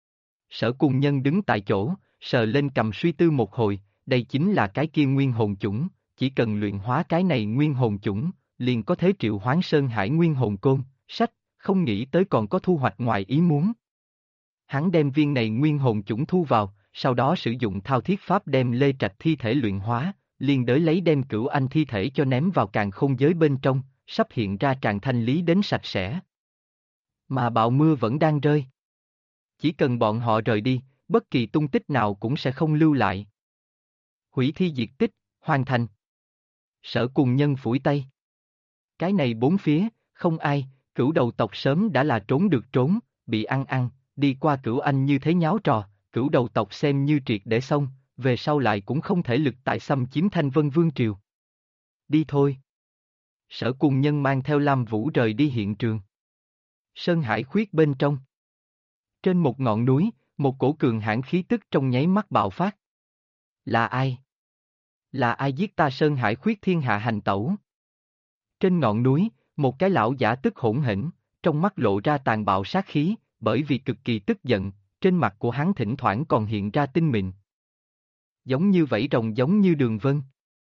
Sở Cùng Nhân đứng tại chỗ, sờ lên cầm suy tư một hồi, đây chính là cái kia nguyên hồn chủng, chỉ cần luyện hóa cái này nguyên hồn chủng, liền có thể triệu hoán Sơn Hải Nguyên Hồn Côn, sách, không nghĩ tới còn có thu hoạch ngoài ý muốn. Hắn đem viên này nguyên hồn chủng thu vào, sau đó sử dụng thao thiết pháp đem Lê Trạch thi thể luyện hóa, liền đới lấy đem Cửu Anh thi thể cho ném vào càn khôn giới bên trong, sắp hiện ra tràn thanh lý đến sạch sẽ. Mà bão mưa vẫn đang rơi. Chỉ cần bọn họ rời đi, bất kỳ tung tích nào cũng sẽ không lưu lại. Hủy thi diệt tích, hoàn thành. Sở Cùng Nhân phủi tay. Cái này bốn phía, không ai, Cửu đầu tộc sớm đã là trốn được trốn, bị ăn, đi qua Cửu Anh như thế nháo trò, Cửu đầu tộc xem như triệt để xong, về sau lại cũng không thể lực tại xâm chiếm Thanh Vân Vương Triều. Đi thôi. Sở Cùng Nhân mang theo Lam Vũ rời đi hiện trường. Sơn Hải khuyết bên trong. Trên một ngọn núi, một cổ cường hãn khí tức trong nháy mắt bạo phát. Là ai? Là ai giết ta Sơn Hải khuyết thiên hạ hành tẩu? Trên ngọn núi, một cái lão giả tức hỗn hển, trong mắt lộ ra tàn bạo sát khí, bởi vì cực kỳ tức giận, trên mặt của hắn thỉnh thoảng còn hiện ra tinh mịn. Giống như vảy rồng giống như đường vân.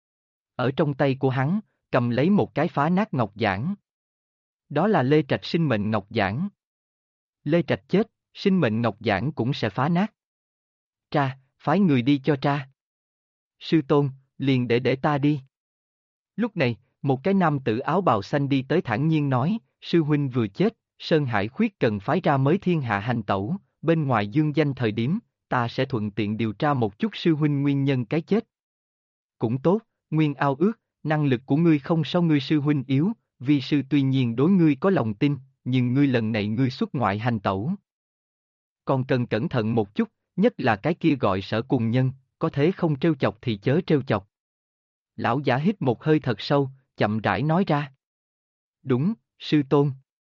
Ở trong tay của hắn, cầm lấy một cái phá nát ngọc giản. Đó là Lê Trạch sinh mệnh ngọc giản. Lê Trạch chết, sinh mệnh ngọc giản cũng sẽ phá nát. Tra, phái người đi cho tra. Sư tôn, liền để ta đi. Lúc này, một cái nam tử áo bào xanh đi tới thản nhiên nói, sư huynh vừa chết, Sơn Hải khuyết cần phái ra mới thiên hạ hành tẩu, bên ngoài dương danh thời điểm, ta sẽ thuận tiện điều tra một chút sư huynh nguyên nhân cái chết. Cũng tốt, Nguyên ao ước, năng lực của ngươi không so ngươi sư huynh yếu, vi sư tuy nhiên đối ngươi có lòng tin, nhưng ngươi lần này ngươi xuất ngoại hành tẩu. Còn cần cẩn thận một chút, nhất là cái kia gọi Sở Cùng Nhân, có thế không trêu chọc thì chớ trêu chọc. Lão giả hít một hơi thật sâu, chậm rãi nói ra. Đúng, sư tôn.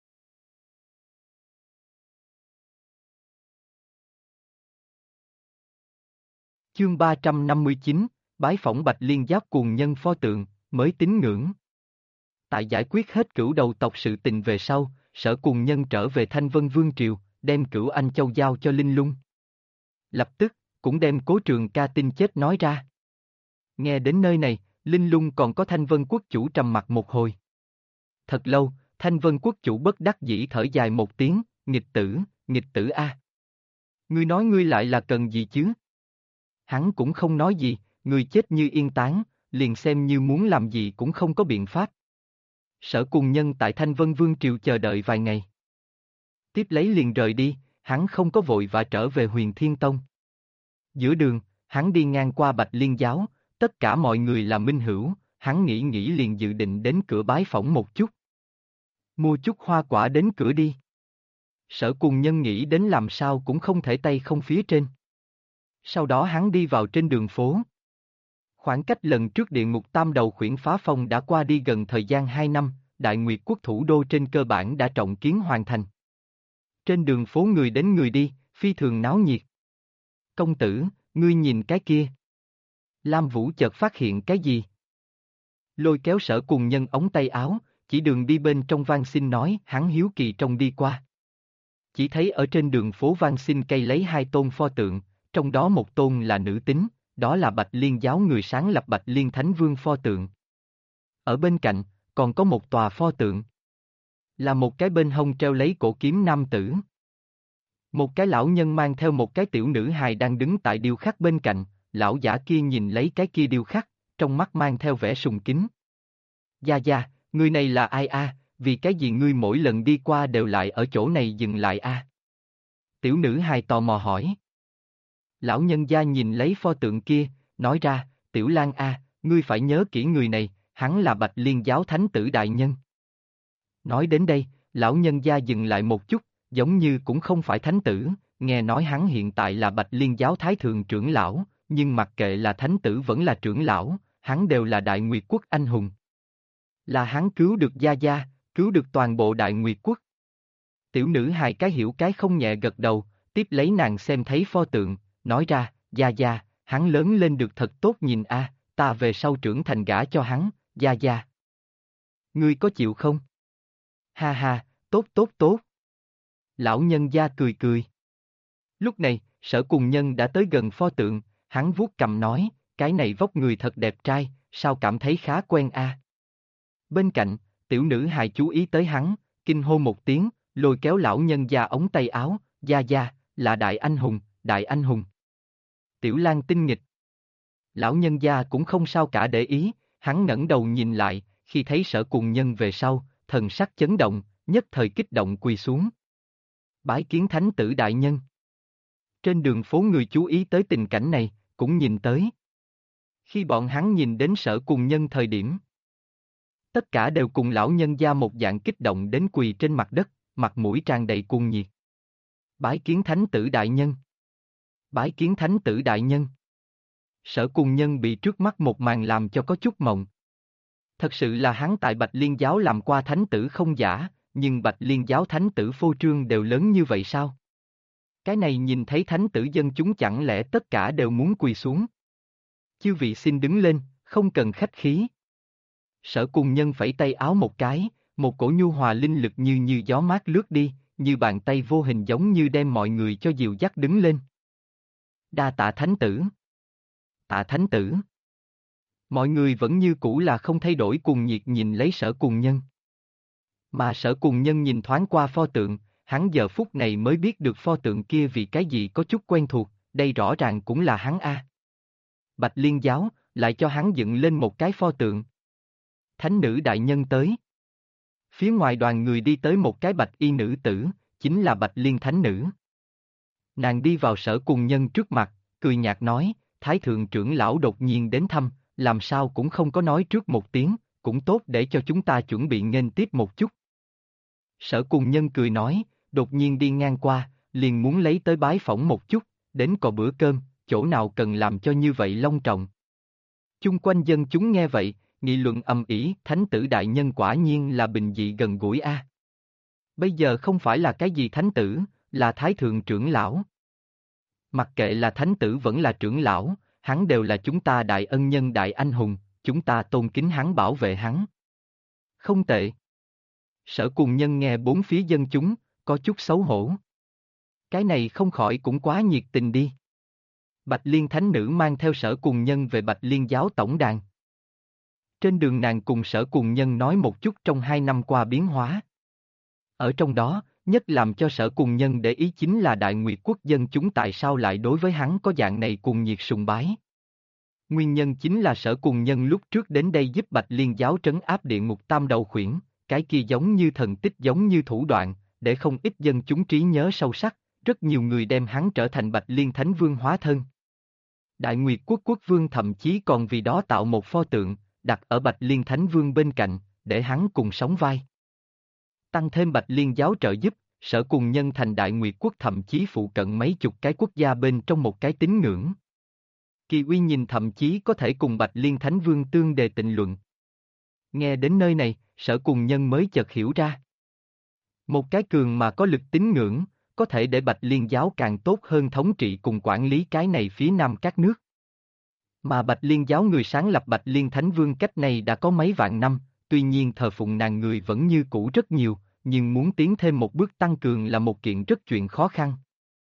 Chương 359, bái phỏng Bạch Liên Giáp Cuồng Nhân pho tượng, mới tín ngưỡng. Tại giải quyết hết cửu đầu tộc sự tình về sau, Sở Cuồng Nhân trở về Thanh Vân Vương Triều, đem Cửu Anh Châu giao cho Linh Lung. Lập tức, cũng đem Cố Trường Ca tin chết nói ra. Nghe đến nơi này, Linh Lung còn có Thanh Vân Quốc chủ trầm mặt một hồi. Thật lâu, Thanh Vân Quốc chủ bất đắc dĩ thở dài một tiếng, nghịch tử a. Ngươi nói ngươi lại là cần gì chứ? Hắn cũng không nói gì, người chết như yên tán, liền xem như muốn làm gì cũng không có biện pháp. Sở Cùng Nhân tại Thanh Vân Vương Triều chờ đợi vài ngày. Tiếp lấy liền rời đi, hắn không có vội và trở về Huyền Thiên Tông. Giữa đường, hắn đi ngang qua Bạch Liên Giáo, tất cả mọi người là minh hữu, hắn nghĩ liền dự định đến cửa bái phỏng một chút. Mua chút hoa quả đến cửa đi. Sở Cùng Nhân nghĩ đến làm sao cũng không thể tay không phía trên. Sau đó hắn đi vào trên đường phố. Khoảng cách lần trước địa ngục tam đầu khuyển phá phong đã qua đi gần thời gian 2 năm, Đại Nguyệt Quốc thủ đô trên cơ bản đã trọng kiến hoàn thành. Trên đường phố người đến người đi, phi thường náo nhiệt. Công tử, ngươi nhìn cái kia. Lam Vũ chợt phát hiện cái gì? Lôi kéo Sở Cùng Nhân ống tay áo, chỉ đường đi bên trong van xin nói, hắn hiếu kỳ trông đi qua. Chỉ thấy ở trên đường phố van xin cây lấy 2 tôn pho tượng, trong đó một tôn là nữ tính, đó là Bạch Liên Giáo người sáng lập Bạch Liên Thánh Vương pho tượng. Ở bên cạnh, còn có một tòa pho tượng. Là một cái bên hông treo lấy cổ kiếm nam tử. Một cái lão nhân mang theo một cái tiểu nữ hài đang đứng tại điêu khắc bên cạnh, lão giả kia nhìn lấy cái kia điêu khắc, trong mắt mang theo vẻ sùng kính. Gia Gia, người này là ai a? Vì cái gì ngươi mỗi lần đi qua đều lại ở chỗ này dừng lại a? Tiểu nữ hài tò mò hỏi. Lão nhân gia nhìn lấy pho tượng kia, nói ra, Tiểu Lan a, ngươi phải nhớ kỹ người này, hắn là Bạch Liên Giáo Thánh tử đại nhân. Nói đến đây, lão nhân gia dừng lại một chút, giống như cũng không phải thánh tử, nghe nói hắn hiện tại là Bạch Liên Giáo Thái Thượng trưởng lão, nhưng mặc kệ là thánh tử vẫn là trưởng lão, hắn đều là Đại Nguyệt Quốc anh hùng. Là hắn cứu được Gia Gia, cứu được toàn bộ Đại Nguyệt Quốc. Tiểu nữ hài cái hiểu cái không nhẹ gật đầu, tiếp lấy nàng xem thấy pho tượng, nói ra, Gia Gia, hắn lớn lên được thật tốt nhìn a, ta về sau trưởng thành gả cho hắn, Gia Gia. Ngươi có chịu không? Ha ha, tốt tốt tốt. Lão nhân gia cười cười. Lúc này, Sở Cùng Nhân đã tới gần pho tượng, hắn vuốt cằm nói, cái này vóc người thật đẹp trai, sao cảm thấy khá quen a? Bên cạnh, tiểu nữ hài chú ý tới hắn, kinh hô một tiếng, lôi kéo lão nhân gia ống tay áo, Gia Gia, là đại anh hùng, đại anh hùng. Tiểu Lan tinh nghịch. Lão nhân gia cũng không sao cả để ý, hắn ngẩng đầu nhìn lại, khi thấy Sở Cùng Nhân về sau, thần sắc chấn động, nhất thời kích động quỳ xuống. Bái kiến thánh tử đại nhân. Trên đường phố người chú ý tới tình cảnh này, cũng nhìn tới. Khi bọn hắn nhìn đến Sở Cùng Nhân thời điểm, tất cả đều cùng lão nhân gia một dạng kích động đến quỳ trên mặt đất, mặt mũi tràn đầy cuồng nhiệt. Bái kiến thánh tử đại nhân. Bái kiến thánh tử đại nhân. Sở Cùng Nhân bị trước mắt một màn làm cho có chút mộng. Thật sự là hắn tại Bạch Liên Giáo làm qua thánh tử không giả, nhưng Bạch Liên Giáo thánh tử phô trương đều lớn như vậy sao? Cái này nhìn thấy thánh tử dân chúng chẳng lẽ tất cả đều muốn quỳ xuống? Chư vị xin đứng lên, không cần khách khí. Sở Cùng Nhân phẩy tay áo một cái, một cổ nhu hòa linh lực như gió mát lướt đi, như bàn tay vô hình giống như đem mọi người cho dìu dắt đứng lên. Đa tạ thánh tử. Tạ thánh tử. Mọi người vẫn như cũ là không thay đổi cuồng nhiệt nhìn lấy Sở Cùng Nhân. Mà Sở Cùng Nhân nhìn thoáng qua pho tượng, hắn giờ phút này mới biết được pho tượng kia vì cái gì có chút quen thuộc, đây rõ ràng cũng là hắn a. Bạch Liên Giáo, lại cho hắn dựng lên một cái pho tượng. Thánh nữ đại nhân tới. Phía ngoài đoàn người đi tới một cái bạch y nữ tử, chính là Bạch Liên Thánh Nữ. Nàng đi vào Sở Cùng Nhân trước mặt, cười nhạt nói, Thái thượng trưởng lão đột nhiên đến thăm, làm sao cũng không có nói trước một tiếng, cũng tốt để cho chúng ta chuẩn bị nghênh tiếp một chút. Sở Cùng Nhân cười nói, đột nhiên đi ngang qua, liền muốn lấy tới bái phỏng một chút, đến cò bữa cơm, chỗ nào cần làm cho như vậy long trọng. Chung quanh dân chúng nghe vậy, nghị luận ầm ĩ, thánh tử đại nhân quả nhiên là bình dị gần gũi a. Bây giờ không phải là cái gì thánh tử, là thái thượng trưởng lão. Mặc kệ là thánh tử vẫn là trưởng lão, hắn đều là chúng ta đại ân nhân đại anh hùng, chúng ta tôn kính hắn bảo vệ hắn. Không tệ. Sở Cùng Nhân nghe bốn phía dân chúng, có chút xấu hổ. Cái này không khỏi cũng quá nhiệt tình đi. Bạch Liên Thánh Nữ mang theo Sở Cùng Nhân về Bạch Liên Giáo tổng đàn. Trên đường nàng cùng Sở Cùng Nhân nói một chút trong 2 năm qua biến hóa. Ở trong đó, nhất làm cho Sở Cùng Nhân để ý chính là Đại Nguyệt quốc dân chúng tại sao lại đối với hắn có dạng này cùng nhiệt sùng bái. Nguyên nhân chính là Sở Cùng Nhân lúc trước đến đây giúp Bạch Liên Giáo trấn áp địa ngục tam đầu khuyển, cái kia giống như thần tích giống như thủ đoạn, để không ít dân chúng trí nhớ sâu sắc, rất nhiều người đem hắn trở thành Bạch Liên Thánh Vương hóa thân. Đại Nguyệt quốc quốc vương thậm chí còn vì đó tạo một pho tượng, đặt ở Bạch Liên Thánh Vương bên cạnh, để hắn cùng sống vai. Tăng thêm Bạch Liên Giáo trợ giúp, Sở Cùng Nhân thành Đại Nguyệt quốc thậm chí phụ cận mấy chục cái quốc gia bên trong một cái tín ngưỡng. Kỳ uy nhìn thậm chí có thể cùng Bạch Liên Thánh Vương tương đề tịnh luận. Nghe đến nơi này, Sở Cùng Nhân mới chợt hiểu ra. Một cái cường mà có lực tín ngưỡng, có thể để Bạch Liên Giáo càng tốt hơn thống trị cùng quản lý cái này phía nam các nước. Mà Bạch Liên Giáo người sáng lập Bạch Liên Thánh Vương cách này đã có mấy vạn năm, tuy nhiên thờ phụng nàng người vẫn như cũ rất nhiều, nhưng muốn tiến thêm một bước tăng cường là một kiện rất chuyện khó khăn.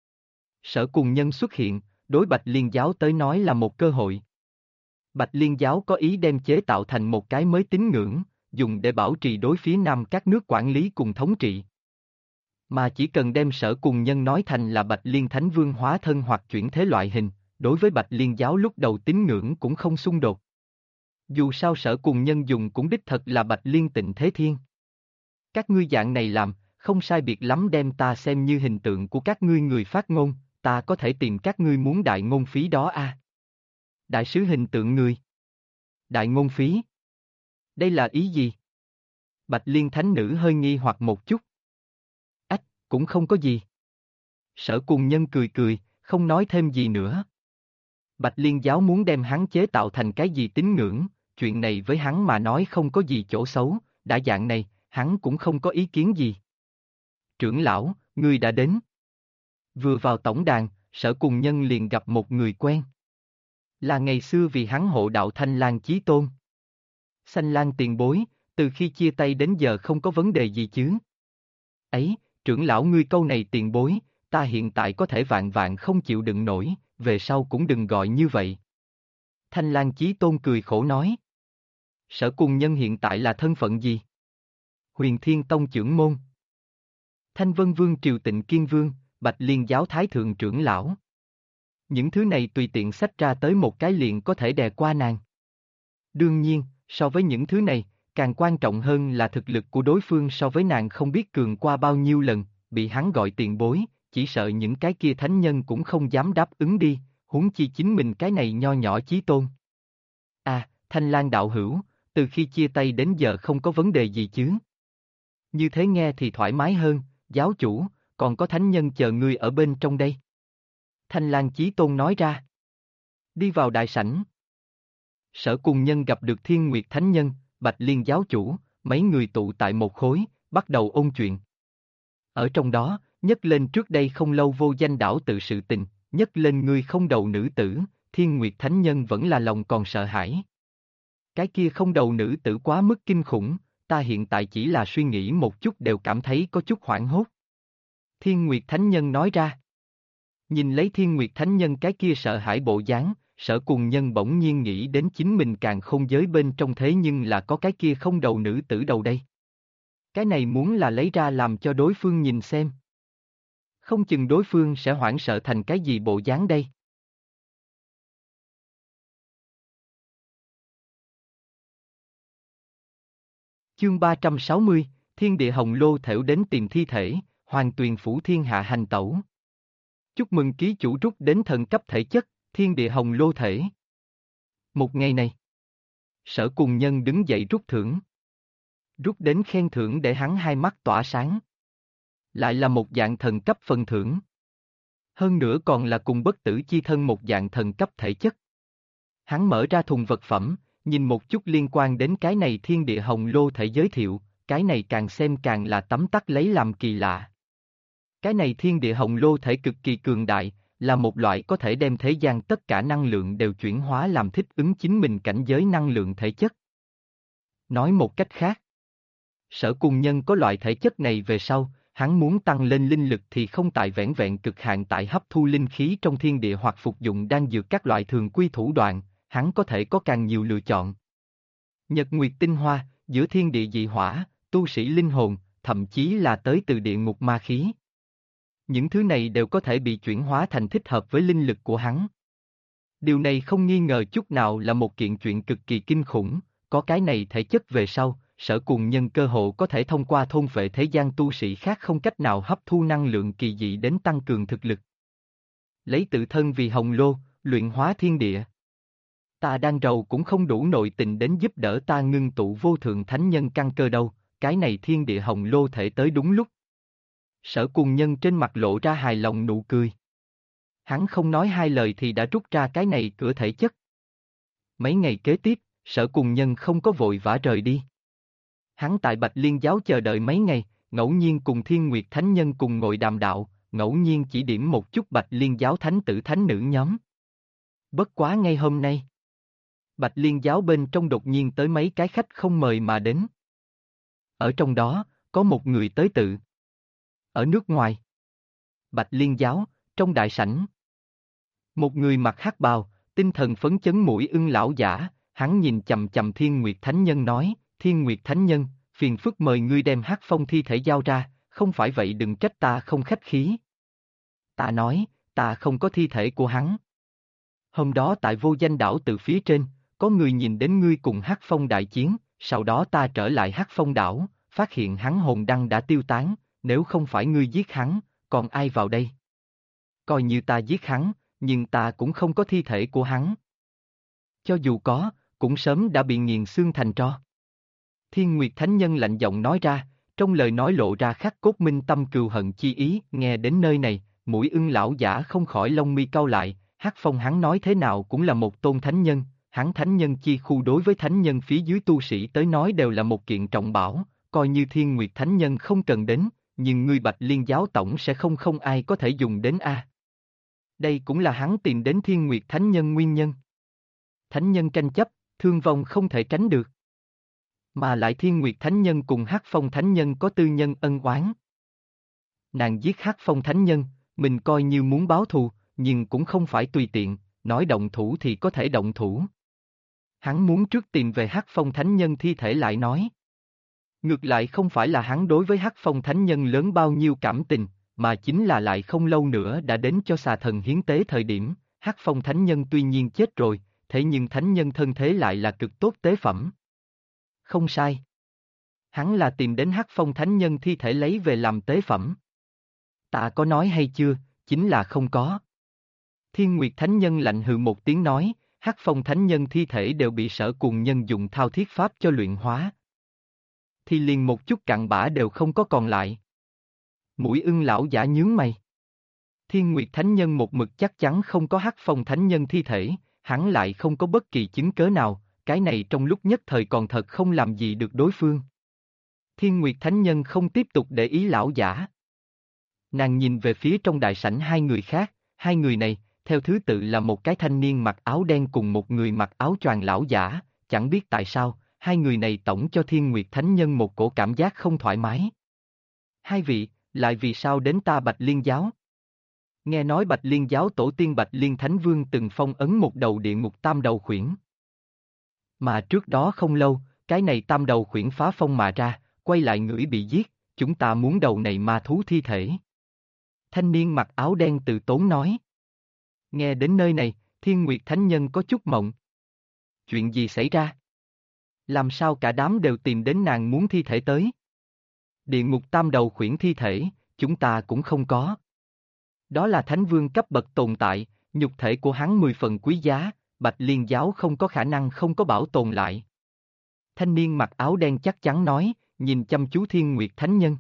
Sở Cùng Nhân xuất hiện, đối Bạch Liên Giáo tới nói là một cơ hội. Bạch Liên Giáo có ý đem chế tạo thành một cái mới tín ngưỡng, dùng để bảo trì đối phía nam các nước quản lý cùng thống trị. Mà chỉ cần đem Sở Cùng Nhân nói thành là Bạch Liên Thánh Vương hóa thân hoặc chuyển thế loại hình, đối với Bạch Liên Giáo lúc đầu tín ngưỡng cũng không xung đột. Dù sao Sở Cùng Nhân dùng cũng đích thật là Bạch Liên Tịnh Thế Thiên. Các ngươi dạng này làm, không sai biệt lắm đem ta xem như hình tượng của các ngươi người phát ngôn, ta có thể tìm các ngươi muốn đại ngôn phí đó a. Đại sứ hình tượng người. Đại ngôn phí. Đây là ý gì? Bạch Liên Thánh Nữ hơi nghi hoặc một chút. Ách, cũng không có gì. Sở Cùng Nhân cười cười, không nói thêm gì nữa. Bạch Liên Giáo muốn đem hắn chế tạo thành cái gì tín ngưỡng, chuyện này với hắn mà nói không có gì chỗ xấu, đã dạng này, hắn cũng không có ý kiến gì. Trưởng lão, ngươi đã đến. Vừa vào tổng đàn, Sở Cùng Nhân liền gặp một người quen. Là ngày xưa vì hắn hộ đạo Thanh Lang Chí Tôn. Thanh Lang tiền bối, từ khi chia tay đến giờ không có vấn đề gì chứ? Ấy, trưởng lão ngươi câu này tiền bối, ta hiện tại có thể vạn vạn không chịu đựng nổi, về sau cũng đừng gọi như vậy. Thanh Lang Chí Tôn cười khổ nói. Sở Cùng Nhân hiện tại là thân phận gì? Huyền Thiên Tông trưởng môn. Thanh Vân Vương Triều Tịnh Kiên Vương, Bạch Liên Giáo Thái Thượng trưởng lão. Những thứ này tùy tiện xách ra tới một cái liền có thể đè qua nàng. Đương nhiên, so với những thứ này, càng quan trọng hơn là thực lực của đối phương so với nàng không biết cường qua bao nhiêu lần, bị hắn gọi tiền bối, chỉ sợ những cái kia thánh nhân cũng không dám đáp ứng đi, huống chi chính mình cái này nho nhỏ chí tôn. À, Thanh Lang đạo hữu, từ khi chia tay đến giờ không có vấn đề gì chứ? Như thế nghe thì thoải mái hơn, giáo chủ, còn có thánh nhân chờ ngươi ở bên trong đây. Thanh Lang Chí Tôn nói ra. Đi vào đại sảnh. Sở Cùng Nhân gặp được Thiên Nguyệt Thánh Nhân, Bạch Liên Giáo chủ, mấy người tụ tại một khối, bắt đầu ôn chuyện. Ở trong đó, nhắc lên trước đây không lâu vô danh đảo tự sự tình, nhắc lên ngươi không đầu nữ tử, Thiên Nguyệt Thánh Nhân vẫn là lòng còn sợ hãi. Cái kia không đầu nữ tử quá mức kinh khủng, ta hiện tại chỉ là suy nghĩ một chút đều cảm thấy có chút hoảng hốt. Thiên Nguyệt Thánh Nhân nói ra. Nhìn lấy Thiên Nguyệt Thánh Nhân cái kia sợ hãi bộ dáng, Sở Cùng Nhân bỗng nhiên nghĩ đến chính mình càng không giới bên trong thế nhưng là có cái kia không đầu nữ tử đầu đây. Cái này muốn là lấy ra làm cho đối phương nhìn xem. Không chừng đối phương sẽ hoảng sợ thành cái gì bộ dáng đây. Chương 360, Thiên Địa Hồng Lô thểu đến tìm thi thể, Hoàng Tuyền Phủ Thiên Hạ hành tẩu. Chúc mừng ký chủ rút đến thần cấp thể chất, Thiên Địa Hồng Lô thể. Một ngày này, Sở Cùng Nhân đứng dậy rút thưởng. Rút đến khen thưởng để hắn hai mắt tỏa sáng. Lại là một dạng thần cấp phần thưởng. Hơn nữa còn là cùng bất tử chi thân một dạng thần cấp thể chất. Hắn mở ra thùng vật phẩm, nhìn một chút liên quan đến cái này thiên địa hồng lô thể giới thiệu, cái này càng xem càng là tấm tắc lấy làm kỳ lạ. Cái này thiên địa hồng lô thể cực kỳ cường đại, là một loại có thể đem thế gian tất cả năng lượng đều chuyển hóa làm thích ứng chính mình cảnh giới năng lượng thể chất. Nói một cách khác, Sở Cùng Nhân có loại thể chất này về sau, hắn muốn tăng lên linh lực thì không tại vẻn vẹn cực hạn tại hấp thu linh khí trong thiên địa hoặc phục dụng đan dược các loại thường quy thủ đoạn, hắn có thể có càng nhiều lựa chọn. Nhật Nguyệt tinh hoa, giữa thiên địa dị hỏa, tu sĩ linh hồn, thậm chí là tới từ địa ngục ma khí. Những thứ này đều có thể bị chuyển hóa thành thích hợp với linh lực của hắn. Điều này không nghi ngờ chút nào là một kiện chuyện cực kỳ kinh khủng, có cái này thể chất về sau, Sở Cùng Nhân cơ hội có thể thông qua thôn phệ thế gian tu sĩ khác không cách nào hấp thu năng lượng kỳ dị đến tăng cường thực lực. Lấy tự thân vì hồng lô, luyện hóa thiên địa. Ta đang rầu cũng không đủ nội tình đến giúp đỡ ta ngưng tụ vô thượng thánh nhân căn cơ đâu, cái này thiên địa hồng lô thể tới đúng lúc. Sở Cùng Nhân trên mặt lộ ra hài lòng nụ cười. Hắn không nói hai lời thì đã rút ra cái này cửa thể chất. Mấy ngày kế tiếp, Sở Cùng Nhân không có vội vã rời đi. Hắn tại Bạch Liên giáo chờ đợi mấy ngày, ngẫu nhiên cùng Thiên Nguyệt Thánh Nhân cùng ngồi đàm đạo, ngẫu nhiên chỉ điểm một chút Bạch Liên giáo thánh tử thánh nữ nhóm. Bất quá ngay hôm nay, Bạch Liên giáo bên trong đột nhiên tới mấy cái khách không mời mà đến. Ở trong đó, có một người tới tự. Ở nước ngoài, Bạch Liên giáo, trong đại sảnh. Một người mặc hắc bào, tinh thần phấn chấn mũi ưng lão giả, hắn nhìn chầm chầm Thiên Nguyệt Thánh Nhân nói, Thiên Nguyệt Thánh Nhân, phiền phức mời ngươi đem hắc phong thi thể giao ra, không phải vậy đừng trách ta không khách khí. Ta nói, ta không có thi thể của hắn. Hôm đó tại Vô Danh đảo từ phía trên, có người nhìn đến ngươi cùng hắc phong đại chiến, sau đó ta trở lại hắc phong đảo, phát hiện hắn hồn đăng đã tiêu tán, nếu không phải ngươi giết hắn, còn ai vào đây? Coi như ta giết hắn, nhưng ta cũng không có thi thể của hắn. Cho dù có, cũng sớm đã bị nghiền xương thành tro. Thiên Nguyệt Thánh Nhân lạnh giọng nói ra, trong lời nói lộ ra khắc cốt minh tâm cừu hận chi ý, nghe đến nơi này, mũi ưng lão giả không khỏi lông mi cau lại, hắc phong hắn nói thế nào cũng là một tôn thánh nhân, hắn thánh nhân chi khu đối với thánh nhân phía dưới tu sĩ tới nói đều là một kiện trọng bảo, coi như Thiên Nguyệt Thánh Nhân không cần đến, nhưng ngươi Bạch Liên giáo tổng sẽ không ai có thể dùng đến a. Đây cũng là hắn tìm đến Thiên Nguyệt Thánh Nhân nguyên nhân. Thánh nhân tranh chấp, thương vong không thể tránh được. Mà lại Thiên Nguyệt Thánh Nhân cùng Hắc Phong Thánh Nhân có tư nhân ân oán. Nàng giết Hắc Phong Thánh Nhân, mình coi như muốn báo thù, nhưng cũng không phải tùy tiện, nói động thủ thì có thể động thủ. Hắn muốn trước tìm về Hắc Phong Thánh Nhân thi thể lại nói. Ngược lại không phải là hắn đối với Hắc Phong Thánh Nhân lớn bao nhiêu cảm tình, mà chính là lại không lâu nữa đã đến cho xà thần hiến tế thời điểm, Hắc Phong Thánh Nhân tuy nhiên chết rồi, thế nhưng Thánh Nhân thân thế lại là cực tốt tế phẩm. Không sai. Hắn là tìm đến Hắc Phong Thánh Nhân thi thể lấy về làm tế phẩm. Ta có nói hay chưa, chính là không có. Thiên Nguyệt Thánh Nhân lạnh hừ một tiếng nói, Hắc Phong Thánh Nhân thi thể đều bị Sở Cùng Nhân dùng thao thiết pháp cho luyện hóa. Thì liền một chút cặn bã đều không có còn lại. Mũi ưng lão giả nhướng mày. Thiên Nguyệt Thánh Nhân một mực chắc chắn không có Hắc Phong Thánh Nhân thi thể, hắn lại không có bất kỳ chứng cớ nào, cái này trong lúc nhất thời còn thật không làm gì được đối phương. Thiên Nguyệt Thánh Nhân không tiếp tục để ý lão giả. Nàng nhìn về phía trong đại sảnh hai người khác, hai người này, theo thứ tự là một cái thanh niên mặc áo đen cùng một người mặc áo choàng lão giả, chẳng biết tại sao, hai người này tổng cho Thiên Nguyệt Thánh Nhân một cổ cảm giác không thoải mái. Hai vị, lại vì sao đến ta Bạch Liên giáo? Nghe nói Bạch Liên giáo tổ tiên Bạch Liên Thánh Vương từng phong ấn một đầu địa ngục tam đầu khuyển. Mà trước đó không lâu, cái này tam đầu khuyển phá phong mà ra, quay lại ngửi bị giết, chúng ta muốn đầu này ma thú thi thể. Thanh niên mặc áo đen từ tốn nói. Nghe đến nơi này, Thiên Nguyệt Thánh Nhân có chút mộng. Chuyện gì xảy ra? Làm sao cả đám đều tìm đến nàng muốn thi thể tới? Địa ngục tam đầu khuyển thi thể, chúng ta cũng không có. Đó là Thánh Vương cấp bậc tồn tại, nhục thể của hắn 10 phần quý giá, Bạch Liên giáo không có khả năng không có bảo tồn lại. Thanh niên mặc áo đen chắc chắn nói, nhìn chăm chú Thiên Nguyệt Thánh Nhân.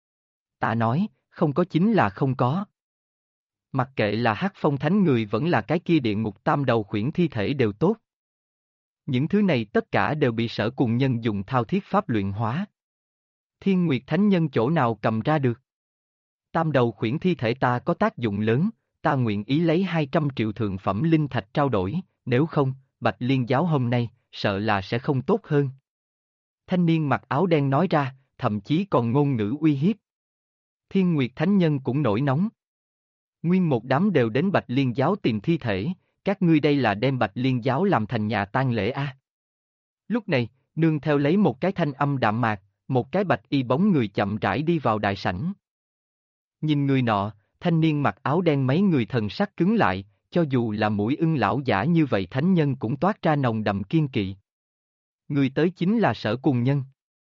Ta nói, không có chính là không có. Mặc kệ là Hắc Phong Thánh người vẫn là cái kia địa ngục tam đầu khuyển thi thể đều tốt. Những thứ này tất cả đều bị Sở Cùng Nhân dùng thao thiết pháp luyện hóa. Thiên Nguyệt Thánh Nhân chỗ nào cầm ra được? Tam đầu khuyển thi thể ta có tác dụng lớn, ta nguyện ý lấy 200 triệu thượng phẩm linh thạch trao đổi, nếu không, Bạch Liên giáo hôm nay, sợ là sẽ không tốt hơn. Thanh niên mặc áo đen nói ra, thậm chí còn ngôn ngữ uy hiếp. Thiên Nguyệt Thánh Nhân cũng nổi nóng. Nguyên một đám đều đến Bạch Liên giáo tìm thi thể, các ngươi đây là đem Bạch Liên giáo làm thành nhà tang lễ a? Lúc này, nương theo lấy một cái thanh âm đạm mạc, một cái bạch y bóng người chậm rãi đi vào đại sảnh. Nhìn người nọ, thanh niên mặc áo đen mấy người thần sắc cứng lại, cho dù là mũi ưng lão giả như vậy thánh nhân cũng toát ra nồng đậm kiên kỵ. Người tới chính là Sở Cùng Nhân.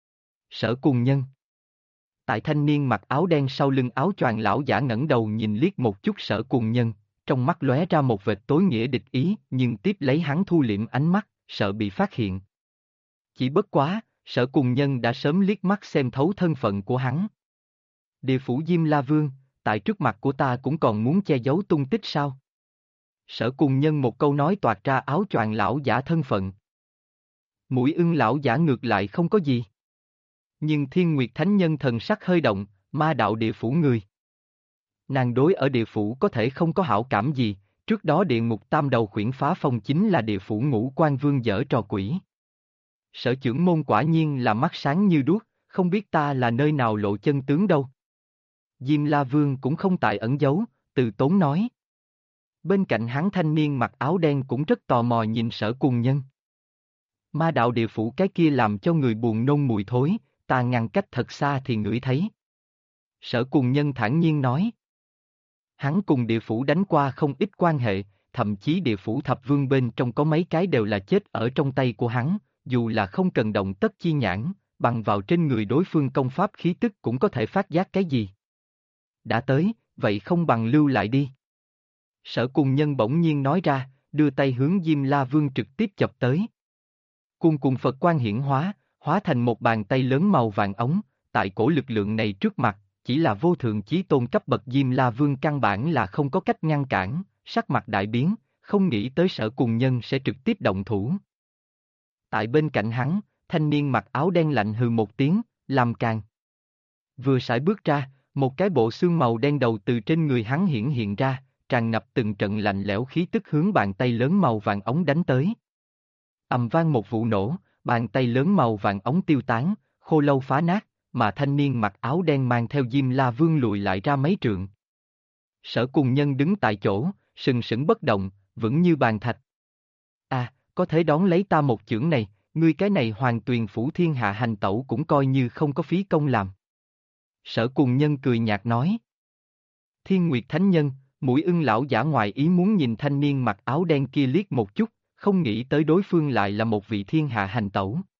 Sở Cùng Nhân. Tại thanh niên mặc áo đen sau lưng áo choàng lão giả ngẩng đầu nhìn liếc một chút Sở Cùng Nhân, trong mắt lóe ra một vệt tối nghĩa địch ý, nhưng tiếp lấy hắn thu liễm ánh mắt, sợ bị phát hiện. Chỉ bất quá, Sở Cùng Nhân đã sớm liếc mắt xem thấu thân phận của hắn. Địa phủ Diêm La Vương, tại trước mặt của ta cũng còn muốn che giấu tung tích sao? Sở Cùng Nhân một câu nói toạc ra áo choàng lão giả thân phận. Mũi ưng lão giả ngược lại không có gì. Nhưng Thiên Nguyệt Thánh Nhân thần sắc hơi động, ma đạo địa phủ người. Nàng đối ở địa phủ có thể không có hảo cảm gì, trước đó địa ngục tam đầu khuyển phá phong chính là địa phủ Ngũ Quan Vương dở trò quỷ. Sở trưởng môn quả nhiên là mắt sáng như đuốc, không biết ta là nơi nào lộ chân tướng đâu. Diêm La Vương cũng không tại ẩn giấu, từ tốn nói. Bên cạnh hắn thanh niên mặc áo đen cũng rất tò mò nhìn Sở Cùng Nhân. Ma đạo địa phủ cái kia làm cho người buồn nôn mùi thối, ta ngăn cách thật xa thì ngửi thấy. Sở Cùng Nhân thản nhiên nói. Hắn cùng địa phủ đánh qua không ít quan hệ, thậm chí địa phủ thập vương bên trong có mấy cái đều là chết ở trong tay của hắn, dù là không cần động tất chi nhãn, bằng vào trên người đối phương công pháp khí tức cũng có thể phát giác cái gì. Đã tới, vậy không bằng lưu lại đi. Sở Cùng Nhân bỗng nhiên nói ra, đưa tay hướng Diêm La Vương trực tiếp chập tới. Cuồn cuộn Phật quang hiển hóa, hóa thành một bàn tay lớn màu vàng ống, tại cổ lực lượng này trước mặt, chỉ là vô thượng chí tôn cấp bậc Diêm La Vương căn bản là không có cách ngăn cản, sắc mặt đại biến, không nghĩ tới Sở Cùng Nhân sẽ trực tiếp động thủ. Tại bên cạnh hắn, thanh niên mặc áo đen lạnh hừ một tiếng, làm càng. Vừa sải bước ra, một cái bộ xương màu đen đầu từ trên người hắn hiện ra, tràn ngập từng trận lạnh lẽo khí tức hướng bàn tay lớn màu vàng ống đánh tới. Ầm vang một vụ nổ, bàn tay lớn màu vàng ống tiêu tán, khô lâu phá nát, mà thanh niên mặc áo đen mang theo Diêm La Vương lùi lại ra mấy trượng. Sở Cùng Nhân đứng tại chỗ, sừng sững bất động, vững như bàn thạch. À, có thể đón lấy ta một chưởng này, ngươi cái này Hoàng Tuyền Phủ thiên hạ hành tẩu cũng coi như không có phí công làm. Sở Cùng Nhân cười nhạt nói. Thiên Nguyệt Thánh Nhân, mũi ưng lão giả ngoài ý muốn nhìn thanh niên mặc áo đen kia liếc một chút, không nghĩ tới đối phương lại là một vị thiên hạ hành tẩu.